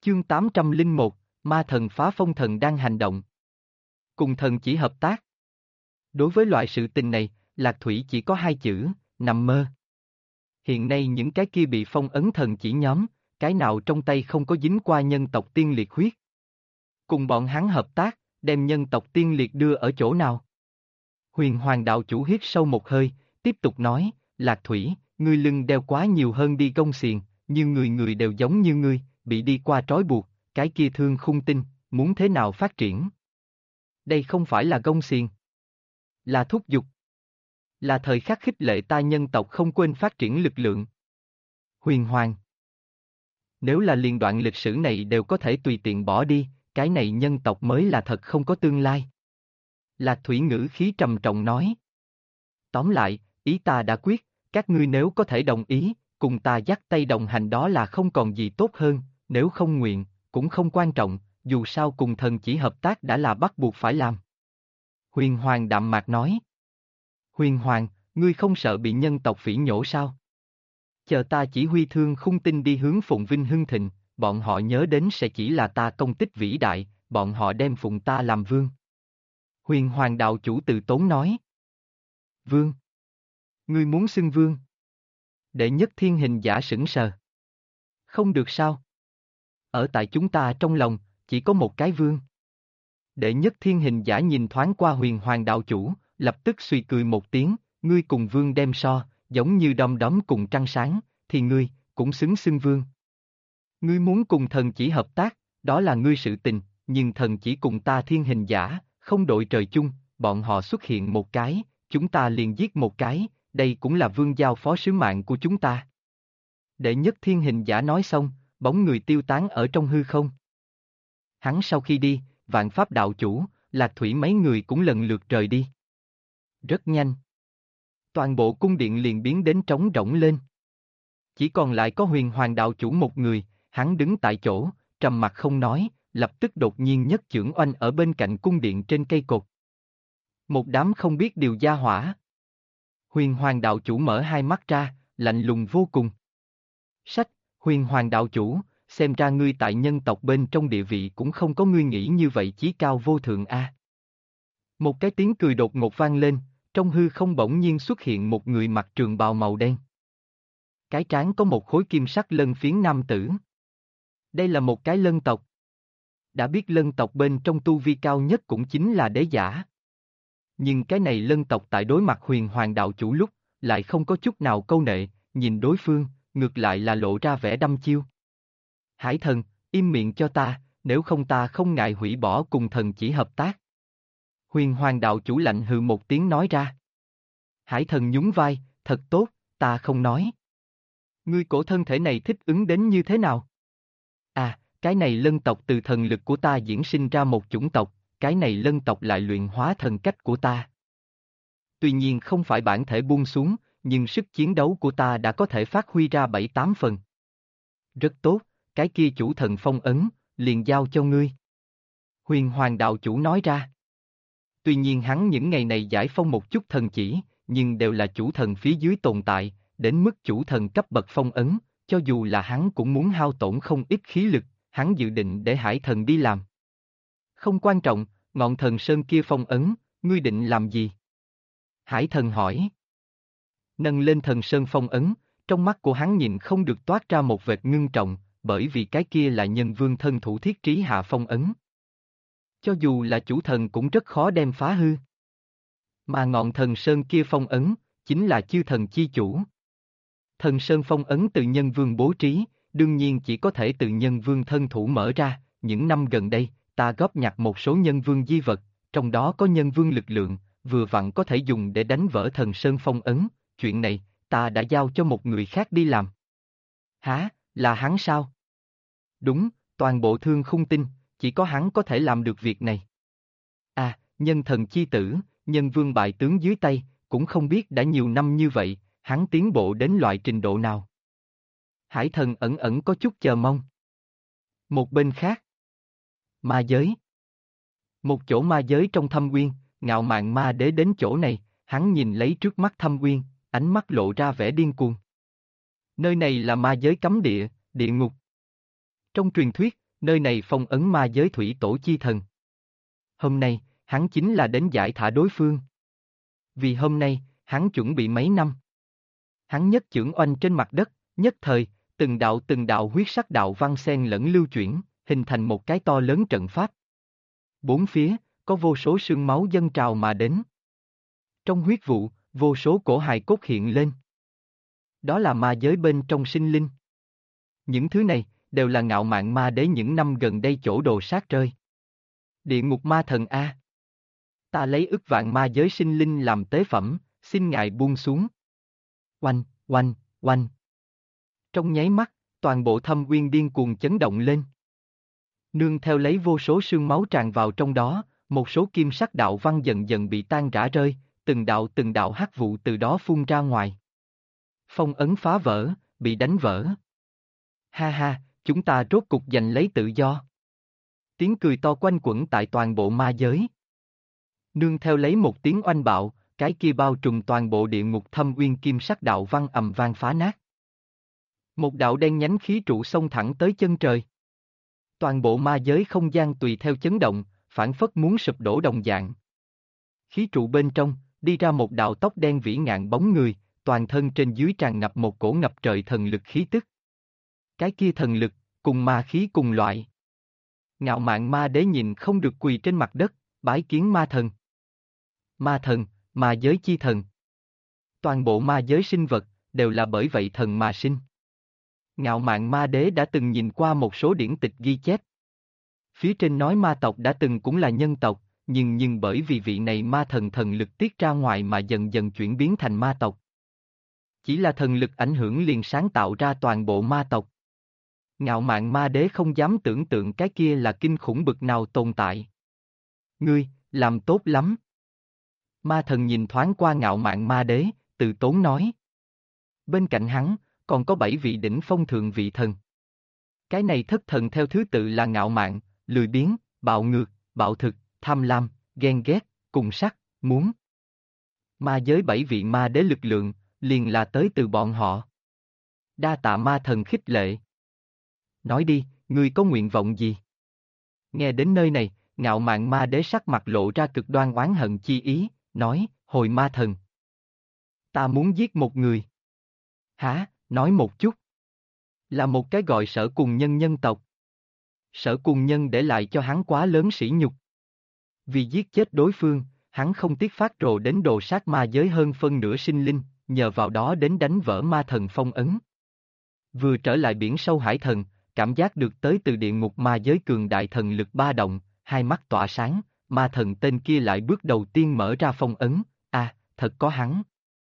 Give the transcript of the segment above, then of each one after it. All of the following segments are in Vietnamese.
Chương 801, Ma thần phá phong thần đang hành động. Cùng thần chỉ hợp tác. Đối với loại sự tình này, Lạc Thủy chỉ có hai chữ, nằm mơ. Hiện nay những cái kia bị phong ấn thần chỉ nhóm, cái nào trong tay không có dính qua nhân tộc tiên liệt huyết. Cùng bọn hắn hợp tác, đem nhân tộc tiên liệt đưa ở chỗ nào? Huyền Hoàng đạo chủ hít sâu một hơi, tiếp tục nói, Lạc Thủy, ngươi lưng đeo quá nhiều hơn đi gông xiềng, như người người đều giống như ngươi, bị đi qua trói buộc, cái kia thương khung tinh, muốn thế nào phát triển? Đây không phải là gông xiềng, là thúc giục, là thời khắc khích lệ ta nhân tộc không quên phát triển lực lượng. Huyền Hoàng, nếu là liền đoạn lịch sử này đều có thể tùy tiện bỏ đi, cái này nhân tộc mới là thật không có tương lai. Lạc Thủy ngữ khí trầm trọng nói. Tóm lại, ý ta đã quyết, các ngươi nếu có thể đồng ý, cùng ta dắt tay đồng hành đó là không còn gì tốt hơn, nếu không nguyện, cũng không quan trọng, dù sao cùng thần chỉ hợp tác đã là bắt buộc phải làm. Huyền Hoàng đạm mạc nói. Huyền Hoàng, ngươi không sợ bị nhân tộc phỉ nhổ sao? Chờ ta chỉ huy thương khung tinh đi hướng phồn vinh hưng thịnh, bọn họ nhớ đến sẽ chỉ là ta công tích vĩ đại, bọn họ đem phụng ta làm vương. Huyền Hoàng đạo chủ từ tốn nói. Vương? Ngươi muốn xưng vương? Đệ nhất thiên hình giả sững sờ. Không được sao? Ở tại chúng ta trong lòng, chỉ có một cái vương. Đệ nhất thiên hình giả nhìn thoáng qua Huyền Hoàng đạo chủ, lập tức suy cười một tiếng, ngươi cùng vương đem so, giống như đom đóm cùng trăng sáng, thì ngươi, cũng xứng xưng vương. Ngươi muốn cùng thần chỉ hợp tác, đó là ngươi sự tình, nhưng thần chỉ cùng ta thiên hình giả, không đội trời chung, bọn họ xuất hiện một cái, chúng ta liền giết một cái, đây cũng là vương giao phó sứ mạng của chúng ta. Đệ nhất thiên hình giả nói xong, bóng người tiêu tán ở trong hư không. Hắn sau khi đi, Vạn Pháp đạo chủ, Lạc Thủy mấy người cũng lần lượt rời đi. Rất nhanh. Toàn bộ cung điện liền biến đến trống rỗng lên. Chỉ còn lại có Huyền Hoàng đạo chủ một người, hắn đứng tại chỗ, trầm mặc không nói, lập tức đột nhiên nhất chưởng oanh ở bên cạnh cung điện trên cây cột. Một đám không biết điều gia hỏa. Huyền Hoàng đạo chủ mở hai mắt ra, lạnh lùng vô cùng. Sách, Huyền Hoàng đạo chủ, xem ra ngươi tại nhân tộc bên trong địa vị cũng không có ngươi nghĩ như vậy chí cao vô thượng a. Một cái tiếng cười đột ngột vang lên, trong hư không bỗng nhiên xuất hiện một người mặc trường bào màu đen. Cái trán có một khối kim sắc lân phiến nam tử. Đây là một cái lân tộc. Đã biết lân tộc bên trong tu vi cao nhất cũng chính là đế giả. Nhưng cái này lân tộc tại đối mặt Huyền Hoàng đạo chủ lúc, lại không có chút nào câu nệ, nhìn đối phương, ngược lại là lộ ra vẻ đăm chiêu. Hải thần, im miệng cho ta, nếu không ta không ngại hủy bỏ cùng thần chỉ hợp tác. Huyền Hoàng đạo chủ lạnh hừ một tiếng nói ra. Hải thần nhún vai, thật tốt, ta không nói. Ngươi cổ thân thể này thích ứng đến như thế nào? À, cái này lân tộc từ thần lực của ta diễn sinh ra một chủng tộc, cái này lân tộc lại luyện hóa thần cách của ta. Tuy nhiên không phải bản thể buông xuống, nhưng sức chiến đấu của ta đã có thể phát huy ra 7-8 phần. Rất tốt, cái kia chủ thần phong ấn, liền giao cho ngươi. Huyền Hoàng đạo chủ nói ra. Tuy nhiên hắn những ngày này giải phong một chút thần chỉ, nhưng đều là chủ thần phía dưới tồn tại, đến mức chủ thần cấp bậc phong ấn, cho dù là hắn cũng muốn hao tổn không ít khí lực, hắn dự định để Hải thần đi làm. Không quan trọng, ngọn thần sơn kia phong ấn, ngươi định làm gì? Hải thần hỏi. Nâng lên thần sơn phong ấn, trong mắt của hắn nhìn không được toát ra một vệt ngưng trọng, bởi vì cái kia là nhân vương thân thủ thiết trí hạ phong ấn. Cho dù là chủ thần cũng rất khó đem phá hư. Mà ngọn thần sơn kia phong ấn, chính là chư thần chi chủ. Thần sơn phong ấn từ nhân vương bố trí, đương nhiên chỉ có thể từ nhân vương thân thủ mở ra, những năm gần đây, ta góp nhặt một số nhân vương di vật, trong đó có nhân vương lực lượng, vừa vặn có thể dùng để đánh vỡ thần sơn phong ấn, chuyện này, ta đã giao cho một người khác đi làm. Hả, là hắn sao? Đúng, toàn bộ thương khung tinh, chỉ có hắn có thể làm được việc này. À, nhân thần chi tử, nhân vương bại tướng dưới tay, cũng không biết đã nhiều năm như vậy, hắn tiến bộ đến loại trình độ nào. Hải thần ẩn ẩn có chút chờ mong. Một bên khác. Ma giới. Một chỗ ma giới trong thâm uyên, ngạo mạn ma đế đến chỗ này, hắn nhìn lấy trước mắt thâm uyên, ánh mắt lộ ra vẻ điên cuồng. Nơi này là ma giới cấm địa, địa ngục. Trong truyền thuyết, nơi này phong ấn ma giới thủy tổ chi thần. Hôm nay, hắn chính là đến giải thả đối phương. Vì hôm nay, hắn chuẩn bị mấy năm. Hắn nhất chưởng oanh trên mặt đất, nhất thời, từng đạo huyết sắc đạo văn xen lẫn lưu chuyển, hình thành một cái to lớn trận pháp. Bốn phía, có vô số sương máu dâng trào mà đến. Trong huyết vụ, vô số cổ hài cốt hiện lên. Đó là ma giới bên trong sinh linh. Những thứ này, đều là ngạo mạn ma đế những năm gần đây chỗ đồ sát rơi. Địa ngục ma thần A. Ta lấy ức vạn ma giới sinh linh làm tế phẩm, xin ngài buông xuống. Oanh, oanh, oanh. Trong nháy mắt, toàn bộ thâm uyên điên cuồng chấn động lên. Nương theo lấy vô số sương máu tràn vào trong đó, một số kim sắc đạo văn dần dần bị tan rã rơi, từng đạo hắc vụ từ đó phun ra ngoài. Phong ấn phá vỡ, bị đánh vỡ. Ha ha, chúng ta rốt cục giành lấy tự do. Tiếng cười to quanh quẩn tại toàn bộ ma giới. Nương theo lấy một tiếng oanh bạo, cái kia bao trùm toàn bộ địa ngục thâm uyên kim sắc đạo văn ầm vang phá nát. Một đạo đen nhánh khí trụ xông thẳng tới chân trời. Toàn bộ ma giới không gian tùy theo chấn động, phảng phất muốn sụp đổ đồng dạng. Khí trụ bên trong, đi ra một đạo tóc đen vĩ ngạn bóng người, toàn thân trên dưới tràn ngập một cổ ngập trời thần lực khí tức. Cái kia thần lực, cùng ma khí cùng loại. Ngạo mạn ma đế nhìn không được quỳ trên mặt đất, bái kiến ma thần. Ma thần, ma giới chi thần. Toàn bộ ma giới sinh vật, đều là bởi vậy thần mà sinh. Ngạo mạn ma đế đã từng nhìn qua một số điển tịch ghi chép. Phía trên nói ma tộc đã từng cũng là nhân tộc, nhưng bởi vì vị này ma thần thần lực tiết ra ngoài mà dần dần chuyển biến thành ma tộc. Chỉ là thần lực ảnh hưởng liền sáng tạo ra toàn bộ ma tộc. Ngạo mạn ma đế không dám tưởng tượng cái kia là kinh khủng bực nào tồn tại. Ngươi, làm tốt lắm. Ma thần nhìn thoáng qua ngạo mạn ma đế, từ tốn nói. Bên cạnh hắn, còn có 7 vị đỉnh phong thượng vị thần. Cái này thất thần theo thứ tự là ngạo mạn, lười biếng, bạo ngược, bạo thực, tham lam, ghen ghét, cùng sắc, muốn. Ma giới 7 vị ma đế lực lượng, liền là tới từ bọn họ. Đa tạ ma thần khích lệ. Nói đi, ngươi có nguyện vọng gì? Nghe đến nơi này, ngạo mạn ma đế sắc mặt lộ ra cực đoan oán hận chi ý, nói, hồi ma thần. Ta muốn giết một người. Hả, nói một chút. Là một cái gọi Sở Cùng Nhân nhân tộc. Sở Cùng Nhân để lại cho hắn quá lớn sỉ nhục. Vì giết chết đối phương, hắn không tiếc phát rồ đến đồ sát ma giới hơn phân nửa sinh linh, nhờ vào đó đến đánh vỡ ma thần phong ấn. Vừa trở lại biển sâu hải thần, cảm giác được tới từ địa ngục ma giới cường đại thần lực ba động, hai mắt tỏa sáng, ma thần tên kia lại bước đầu tiên mở ra phong ấn, thật có hắn.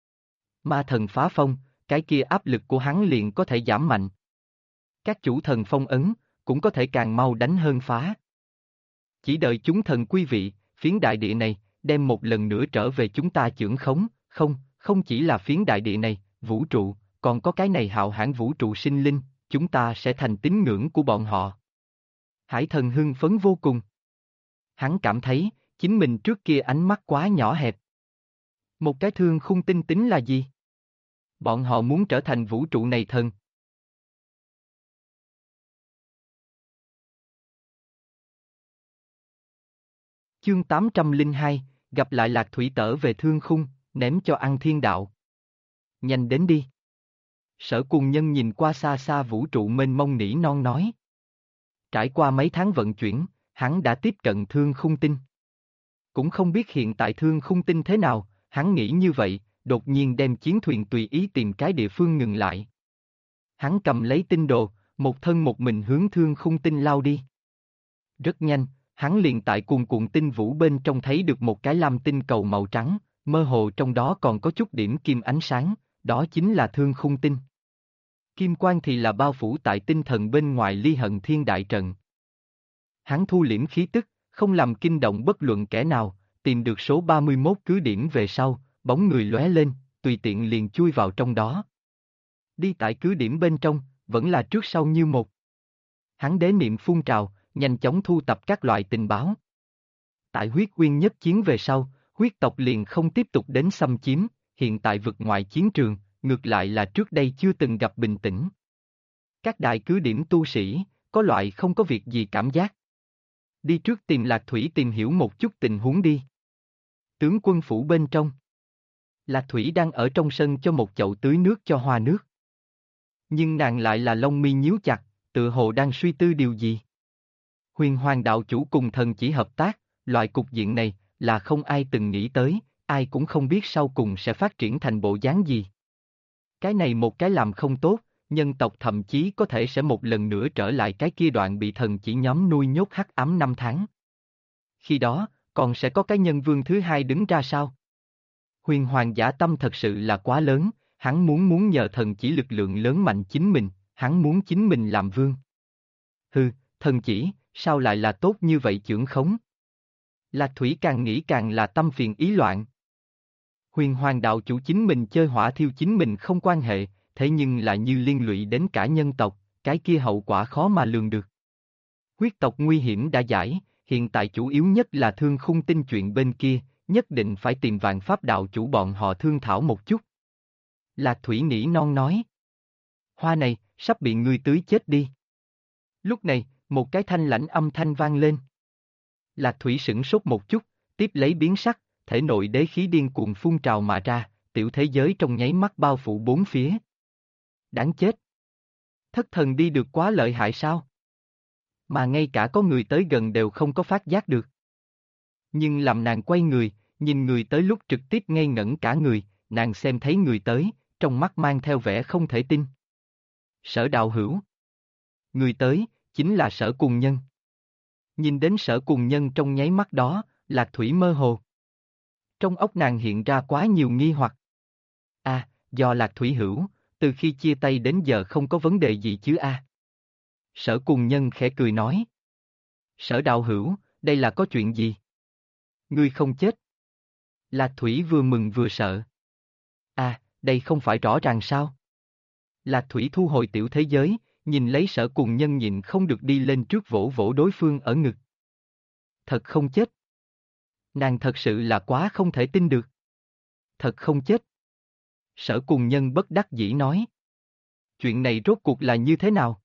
Ma thần phá phong, cái kia áp lực của hắn liền có thể giảm mạnh. Các chủ thần phong ấn, cũng có thể càng mau đánh hơn phá. Chỉ đợi chúng thần quý vị, phiến đại địa này, đem một lần nữa trở về chúng ta chưởng khống, không chỉ là phiến đại địa này, vũ trụ, còn có cái này hạo hãn vũ trụ sinh linh, chúng ta sẽ thành tín ngưỡng của bọn họ. Hải thần hưng phấn vô cùng. Hắn cảm thấy, chính mình trước kia ánh mắt quá nhỏ hẹp. Một cái thương khung tinh tính là gì? Bọn họ muốn trở thành vũ trụ này thần. Chương 802, gặp lại Lạc Thủy Tở về thương khung, ném cho ăn thiên đạo. Nhanh đến đi. Sở Cùng Nhân nhìn qua xa xa vũ trụ mênh mông nỉ non nói. Trải qua mấy tháng vận chuyển, hắn đã tiếp cận thương khung tinh. Cũng không biết hiện tại thương khung tinh thế nào, hắn nghĩ như vậy, đột nhiên đem chiến thuyền tùy ý tìm cái địa phương ngừng lại. Hắn cầm lấy tinh đồ, một thân một mình hướng thương khung tinh lao đi. Rất nhanh, hắn liền tại cuồn cuộn tinh vũ bên trong thấy được một cái lam tinh cầu màu trắng, mơ hồ trong đó còn có chút điểm kim ánh sáng, đó chính là thương khung tinh. Kim quang thì là bao phủ tại tinh thần bên ngoài ly hận thiên đại trận. Hắn thu liễm khí tức, không làm kinh động bất luận kẻ nào, tìm được số 31 cứ điểm về sau, bóng người lóe lên, tùy tiện liền chui vào trong đó. Đi tại cứ điểm bên trong, vẫn là trước sau như một. Hắn đế niệm phun trào, nhanh chóng thu tập các loại tình báo. Tại huyết uyên nhất chiến về sau, huyết tộc liền không tiếp tục đến xâm chiếm, hiện tại vực ngoại chiến trường, ngược lại là trước đây chưa từng gặp bình tĩnh. Các đại cứ điểm tu sĩ, có loại không có việc gì cảm giác. Đi trước tìm Lạc Thủy tìm hiểu một chút tình huống đi. Tướng quân phủ bên trong. Lạc Thủy đang ở trong sân cho một chậu tưới nước cho hoa nước. Nhưng nàng lại là lông mi nhíu chặt, tựa hồ đang suy tư điều gì. Huyền Hoàng đạo chủ cùng thần chỉ hợp tác, loại cục diện này là không ai từng nghĩ tới, ai cũng không biết sau cùng sẽ phát triển thành bộ dáng gì. Cái này một cái làm không tốt, nhân tộc thậm chí có thể sẽ một lần nữa trở lại cái kia đoạn bị thần chỉ nhóm nuôi nhốt hắc ám 5 tháng. Khi đó, còn sẽ có cái nhân vương thứ hai đứng ra sao? Huyền Hoàng giả tâm thật sự là quá lớn, hắn muốn nhờ thần chỉ lực lượng lớn mạnh chính mình, hắn muốn chính mình làm vương. Hừ, thần chỉ, sao lại là tốt như vậy chưởng khống? Lạc Thủy càng nghĩ càng là tâm phiền ý loạn. Huyền Hoàng đạo chủ chính mình chơi hỏa thiêu chính mình không quan hệ, thế nhưng lại như liên lụy đến cả nhân tộc, cái kia hậu quả khó mà lường được. Huyết tộc nguy hiểm đã giải, hiện tại chủ yếu nhất là Thương Khung Tinh chuyện bên kia, nhất định phải tìm Vạn Pháp đạo chủ bọn họ thương thảo một chút. Lạc Thủy nỉ non nói. Hoa này, sắp bị ngươi tưới chết đi. Lúc này, một cái thanh lãnh âm thanh vang lên. Lạc Thủy sửng sốt một chút, tiếp lấy biến sắc, thể nội đế khí điên cuồng phun trào mà ra, tiểu thế giới trong nháy mắt bao phủ bốn phía. Đáng chết! Thất thần đi được quá lợi hại sao? Mà ngay cả có người tới gần đều không có phát giác được. Nhưng làm nàng quay người, nhìn người tới lúc trực tiếp ngây ngẩn cả người, nàng xem thấy người tới, trong mắt mang theo vẻ không thể tin. Sở Đạo Hữu. Người tới, chính là Sở Cùng Nhân. Nhìn đến Sở Cùng Nhân trong nháy mắt đó, Lạc Thủy mơ hồ. Trong óc nàng hiện ra quá nhiều nghi hoặc. Do Lạc Thủy hữu, từ khi chia tay đến giờ không có vấn đề gì chứ Sở Cùng Nhân khẽ cười nói. Sở Đạo Hữu, đây là có chuyện gì? Ngươi không chết. Lạc Thủy vừa mừng vừa sợ. Đây không phải rõ ràng sao? Lạc Thủy thu hồi tiểu thế giới, nhìn lấy Sở Cùng Nhân nhịn không được đi lên trước vỗ vỗ đối phương ở ngực. Thật không chết. Nàng thật sự là quá không thể tin được. Thật không chết. Sở Cùng Nhân bất đắc dĩ nói. Chuyện này rốt cuộc là như thế nào?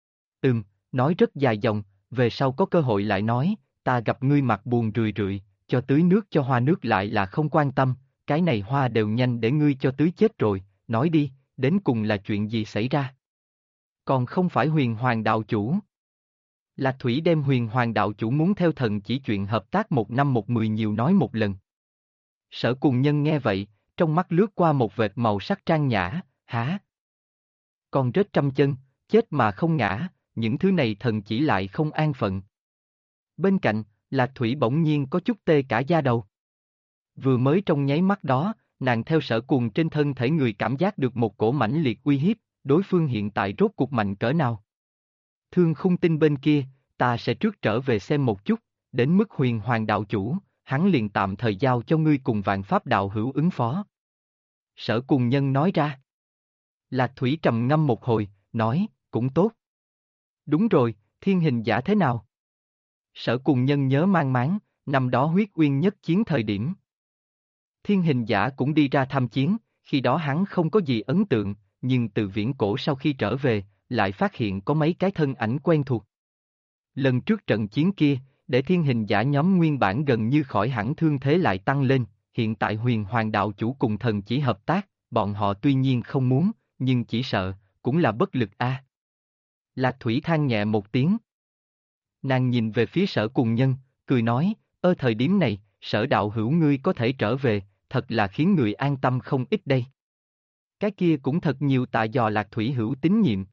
Nói rất dài dòng, về sau có cơ hội lại nói, ta gặp ngươi mặt buồn rười rượi, cho tưới nước cho hoa nước lại là không quan tâm, cái này hoa đều nhanh để ngươi cho tưới chết rồi, nói đi, đến cùng là chuyện gì xảy ra? Còn không phải Huyền Hoàng đạo chủ. Lạc Thủy đem Huyền Hoàng đạo chủ muốn theo thần chỉ chuyện hợp tác 1 năm 1 10 nhiều nói một lần. Sở Cùng Nhân nghe vậy, trong mắt lướt qua một vệt màu sắc trang nhã, hả? Con rết trăm chân, chết mà không ngã, những thứ này thần chỉ lại không an phận. Bên cạnh, Lạc Thủy bỗng nhiên có chút tê cả da đầu. Vừa mới trong nháy mắt đó, nàng theo Sở Cùng trên thân thể người cảm giác được một cổ mãnh liệt uy hiếp, đối phương hiện tại rốt cuộc mạnh cỡ nào. Thương Khung Tinh bên kia, ta sẽ trước trở về xem một chút, đến mức Huyền Hoàng đạo chủ, hắn liền tạm thời giao cho ngươi cùng Vạn Pháp đạo hữu ứng phó. Sở Cùng Nhân nói ra. Lạc Thủy trầm ngâm một hồi, nói, cũng tốt. Đúng rồi, Thiên Hình Giả thế nào? Sở Cùng Nhân nhớ mang máng, năm đó Huyết Uyên nhất chiến thời điểm. Thiên Hình Giả cũng đi ra tham chiến, khi đó hắn không có gì ấn tượng, nhưng từ viễn cổ sau khi trở về, lại phát hiện có mấy cái thân ảnh quen thuộc. Lần trước trận chiến kia, để Thiên Hình Giả nhóm nguyên bản gần như khỏi hẳn thương thế lại tăng lên, hiện tại Huyền Hoàng đạo chủ cùng thần chỉ hợp tác, bọn họ tuy nhiên không muốn, nhưng chỉ sợ, cũng là bất lực Lạc Thủy than nhẹ một tiếng. Nàng nhìn về phía Sở Cùng Nhân, cười nói, thời điểm này, Sở đạo hữu ngươi có thể trở về, thật là khiến người an tâm không ít đây. Cái kia cũng thật nhiều tạ dò Lạc Thủy hữu tín nhiệm.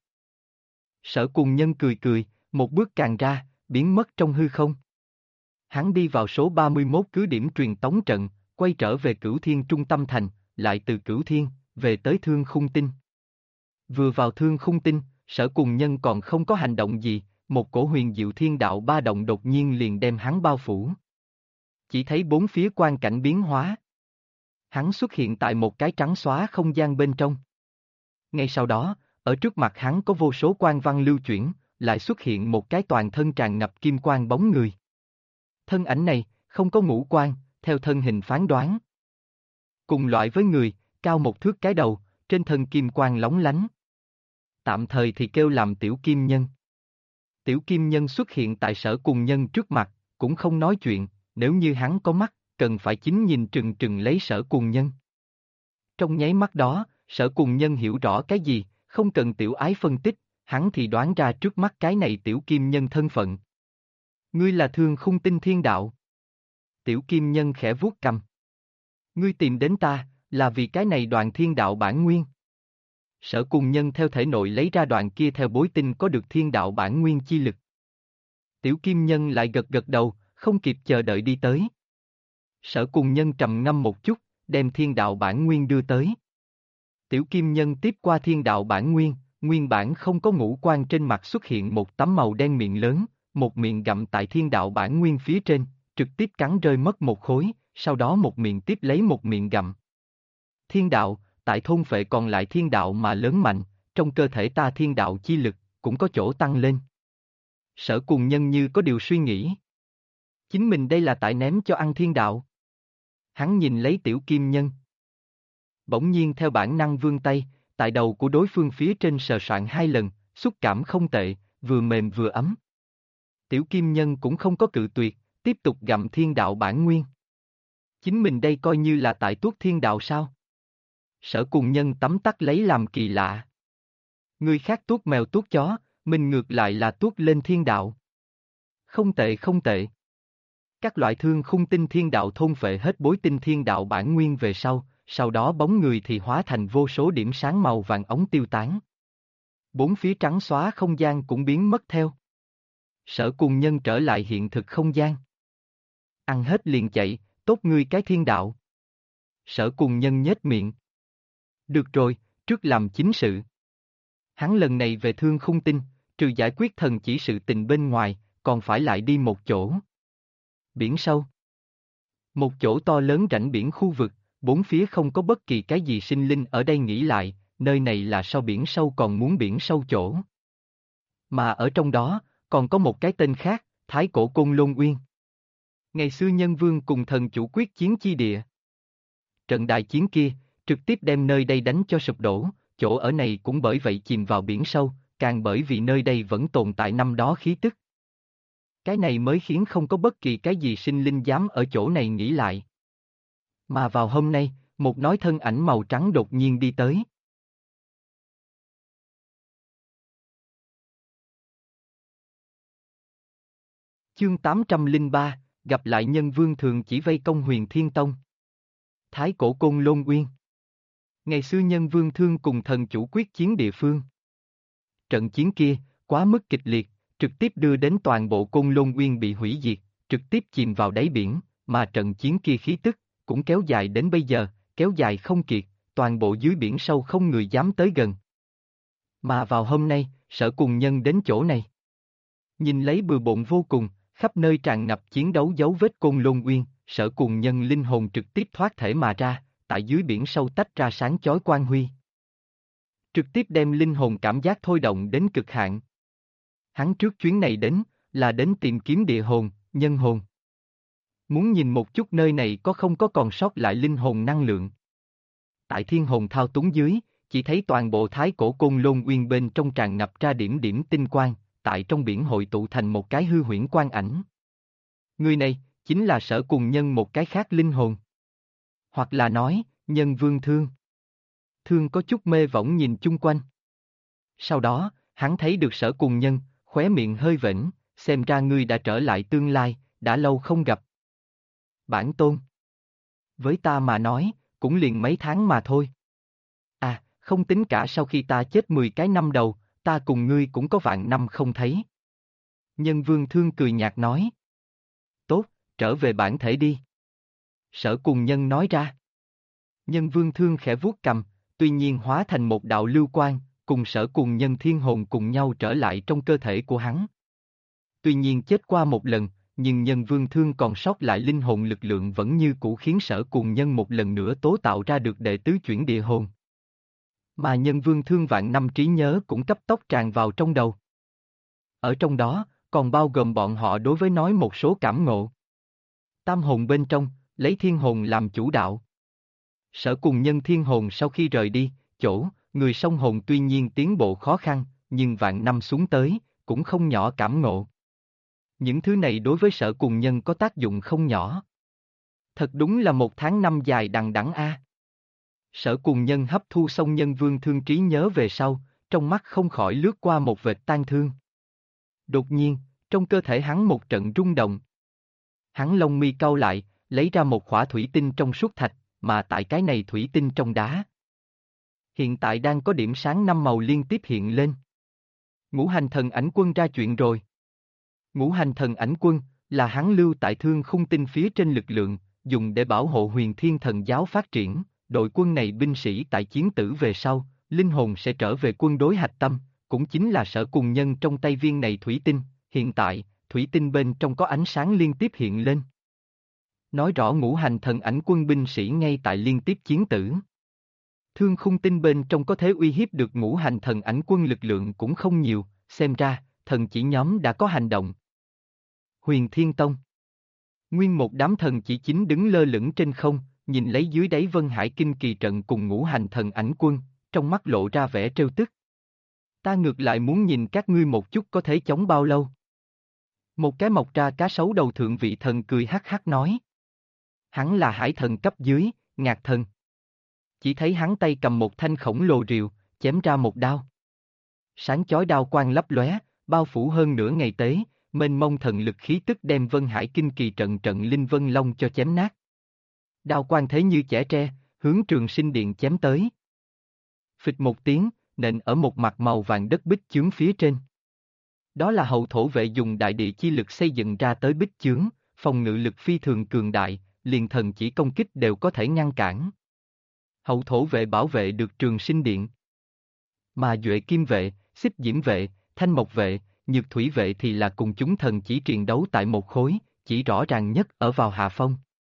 Sở Cùng Nhân cười cười, một bước càng ra, biến mất trong hư không. Hắn đi vào số 31 cứ điểm truyền tống trận, quay trở về Cửu Thiên trung tâm thành, lại từ Cửu Thiên, về tới Thương Khung Tinh. Vừa vào Thương Khung Tinh, Sở Cùng Nhân còn không có hành động gì, một cổ huyền diệu thiên đạo ba động đột nhiên liền đem hắn bao phủ. Chỉ thấy bốn phía quang cảnh biến hóa. Hắn xuất hiện tại một cái trắng xóa không gian bên trong. Ngay sau đó, ở trước mặt hắn có vô số quang văn lưu chuyển, lại xuất hiện một cái toàn thân tràn ngập kim quang bóng người. Thân ảnh này, không có ngũ quan, theo thân hình phán đoán. Cùng loại với người, cao một thước cái đầu, trên thân kim quang lóng lánh. Tạm thời thì kêu làm Tiểu Kim Nhân. Tiểu Kim Nhân xuất hiện tại Sở Cùng Nhân trước mặt, cũng không nói chuyện, nếu như hắn có mắt, cần phải chính nhìn trừng trừng lấy Sở Cùng Nhân. Trong nháy mắt đó, Sở Cùng Nhân hiểu rõ cái gì, không cần Tiểu Ái phân tích, hắn thì đoán ra trước mắt cái này Tiểu Kim Nhân thân phận. Ngươi là Thương Khung Tinh Thiên Đạo. Tiểu Kim Nhân khẽ vuốt cằm. Ngươi tìm đến ta, là vì cái này đoạn thiên đạo bản nguyên. Sở Cùng Nhân theo thể nội lấy ra đoạn kia theo bối tinh có được thiên đạo bản nguyên chi lực. Tiểu Kim Nhân lại gật gật đầu, không kịp chờ đợi đi tới. Sở Cùng Nhân trầm ngâm một chút, đem thiên đạo bản nguyên đưa tới. Tiểu Kim Nhân tiếp qua thiên đạo bản nguyên, nguyên bản không có ngũ quan trên mặt xuất hiện một tấm màu đen miệng lớn, một miệng gặm tại thiên đạo bản nguyên phía trên, trực tiếp cắn rơi mất một khối, sau đó một miệng tiếp lấy một miệng gặm. Thiên đạo, tại thôn phệ còn lại thiên đạo mà lớn mạnh, trong cơ thể ta thiên đạo chi lực, cũng có chỗ tăng lên. Sở Cùng Nhân như có điều suy nghĩ. Chính mình đây là tại ném cho ăn thiên đạo. Hắn nhìn lấy Tiểu Kim Nhân. Bỗng nhiên theo bản năng vươn tay, tại đầu của đối phương phía trên sờ soạn 2 lần, xúc cảm không tệ, vừa mềm vừa ấm. Tiểu Kim Nhân cũng không có cự tuyệt, tiếp tục gặm thiên đạo bản nguyên. Chính mình đây coi như là tại tuốt thiên đạo sao? Sở Cùng Nhân tấm tắc lấy làm kỳ lạ. Người khác tuốt mèo tuốt chó, mình ngược lại là tuốt lên thiên đạo. Không tệ không tệ. Các loại Thương Khung Tinh Thiên Đạo thôn phệ hết bối tinh thiên đạo bản nguyên về sau đó bóng người thì hóa thành vô số điểm sáng màu vàng ống tiêu tán. Bốn phía trắng xóa không gian cũng biến mất theo. Sở Cùng Nhân trở lại hiện thực không gian. Ăn hết liền chạy, tốt ngươi cái thiên đạo. Sở Cùng Nhân nhếch miệng. Được rồi, trước làm chính sự. Hắn lần này về Thương Khung Tinh, trừ giải quyết thần chỉ sự tình bên ngoài, còn phải lại đi một chỗ. Biển sâu. Một chỗ to lớn rãnh biển khu vực, bốn phía không có bất kỳ cái gì sinh linh ở đây nghĩ lại, nơi này là sau biển sâu còn muốn biển sâu chỗ. Mà ở trong đó, còn có một cái tên khác, Thái Cổ Côn Lôn Uyên. Ngày xưa Nhân Vương cùng thần chủ quyết chiến chi địa. Trận đại chiến kia, trực tiếp đem nơi đây đánh cho sụp đổ, chỗ ở này cũng bởi vậy chìm vào biển sâu, càng bởi vì nơi đây vẫn tồn tại năm đó khí tức. Cái này mới khiến không có bất kỳ cái gì sinh linh dám ở chỗ này nghĩ lại. Mà vào hôm nay, một nói thân ảnh màu trắng đột nhiên đi tới. Chương 803, gặp lại Nhân Vương thường chỉ vây công Huyền Thiên Tông. Thái Cổ Côn Lôn Uyên. Ngày xưa Nhân Vương thương cùng thần chủ quyết chiến địa phương. Trận chiến kia, quá mức kịch liệt, trực tiếp đưa đến toàn bộ Côn Lôn Uyên bị hủy diệt, trực tiếp chìm vào đáy biển, mà trận chiến kia khí tức, cũng kéo dài đến bây giờ, kéo dài không kiệt, toàn bộ dưới biển sâu không người dám tới gần. Mà vào hôm nay, Sở Cùng Nhân đến chỗ này. Nhìn lấy bừa bộn vô cùng, khắp nơi tràn ngập chiến đấu dấu vết Côn Lôn Uyên, Sở Cùng Nhân linh hồn trực tiếp thoát thể mà ra, tại dưới biển sâu tách ra sáng chói quang huy. Trực tiếp đem linh hồn cảm giác thôi động đến cực hạn. Hắn trước chuyến này đến, là đến tìm kiếm địa hồn, nhân hồn. Muốn nhìn một chút nơi này có không có còn sót lại linh hồn năng lượng. Tại thiên hồn thao túng dưới, chỉ thấy toàn bộ Thái Cổ Côn Lôn Uyên bên trong tràn ngập ra điểm điểm tinh quang, tại trong biển hội tụ thành một cái hư huyễn quang ảnh. Người này, chính là Sở Cùng Nhân một cái khác linh hồn. Hoặc là nói, Nhân Vương Thương. Thương có chút mê võng nhìn chung quanh. Sau đó, hắn thấy được Sở Cùng Nhân, khóe miệng hơi vểnh, xem ra ngươi đã trở lại tương lai, đã lâu không gặp. Bản tôn. Với ta mà nói, cũng liền mấy tháng mà thôi. À, không tính cả sau khi ta chết 10 cái năm đầu, ta cùng ngươi cũng có vạn năm không thấy. Nhân Vương Thương cười nhạt nói. Tốt, trở về bản thể đi. Sở Cùng Nhân nói ra. Nhân Vương Thương khẽ vuốt cầm, tuy nhiên hóa thành một đạo lưu quang, cùng Sở Cùng Nhân thiên hồn cùng nhau trở lại trong cơ thể của hắn. Tuy nhiên chết qua một lần, nhưng Nhân Vương Thương còn sót lại linh hồn lực lượng vẫn như cũ khiến Sở Cùng Nhân một lần nữa tố tạo ra được đệ tứ chuyển địa hồn. Mà Nhân Vương Thương vạn năm trí nhớ cũng cấp tốc tràn vào trong đầu. Ở trong đó, còn bao gồm bọn họ đối với nói một số cảm ngộ. Tam hồn bên trong, lấy thiên hồn làm chủ đạo. Sở Cùng Nhân thiên hồn sau khi rời đi, người song hồn tuy nhiên tiến bộ khó khăn, nhưng vạn năm xuống tới, cũng không nhỏ cảm ngộ. Những thứ này đối với Sở Cùng Nhân có tác dụng không nhỏ. Thật đúng là một tháng năm dài đằng đẵng a. Sở Cùng Nhân hấp thu xong Nhân Vương thương trí nhớ về sau, trong mắt không khỏi lướt qua một vệt tan thương. Đột nhiên, trong cơ thể hắn một trận rung động. Hắn lông mi cau lại, lấy ra một khỏa thủy tinh trong suốt thạch, mà tại cái này thủy tinh trong đá. Hiện tại đang có điểm sáng 5 màu liên tiếp hiện lên. Ngũ hành thần ảnh quân ra chuyện rồi. Ngũ hành thần ảnh quân, là hắn lưu tại Thương Khung Tinh phía trên lực lượng, dùng để bảo hộ Huyền Thiên Thần giáo phát triển. Đội quân này binh sĩ tại chiến tử về sau, linh hồn sẽ trở về quân đối hạch tâm, cũng chính là Sở Cùng Nhân trong tay viên này thủy tinh. Hiện tại, thủy tinh bên trong có ánh sáng liên tiếp hiện lên. Nói rõ ngũ hành thần ảnh quân binh sĩ ngay tại liên tiếp chiến tử. Thương Khung Tinh bên trong có thể uy hiếp được ngũ hành thần ảnh quân lực lượng cũng không nhiều, xem ra, thần chỉ nhóm đã có hành động. Huyền Thiên Tông. Nguyên một đám thần chỉ chính đứng lơ lửng trên không, nhìn lấy dưới đáy Vân Hải Kinh Kỳ trận cùng ngũ hành thần ảnh quân, trong mắt lộ ra vẻ trêu tức. Ta ngược lại muốn nhìn các ngươi một chút có thể chống bao lâu. Một cái mọc ra cá sấu đầu thượng vị thần cười hắc hắc nói. Hắn là hải thần cấp dưới, Ngạc thần. Chỉ thấy hắn tay cầm một thanh khổng lồ rìu, chém ra một đao. Sáng chói đao quang lấp lóe, bao phủ hơn nửa ngày tế, mênh mông thần lực khí tức đem Vân Hải Kinh Kỳ trận trận Linh Vân Long cho chém nát. Đao quang thế như chẻ tre, hướng Trường Sinh Điện chém tới. Phịch một tiếng, nện ở một mặt màu vàng đất bích chướng phía trên. Đó là hậu thổ vệ dùng đại địa chi lực xây dựng ra tới bích chướng, phòng ngự lực phi thường cường đại, liền thần chỉ công kích đều có thể ngăn cản. Hậu thổ vệ bảo vệ được Trường Sinh Điện. Mà Duệ Kim vệ, Xích Diễm vệ, Thanh Mộc vệ, Nhược Thủy vệ thì là cùng chúng thần chỉ triền đấu tại một khối, chỉ rõ ràng nhất ở vào hạ phong.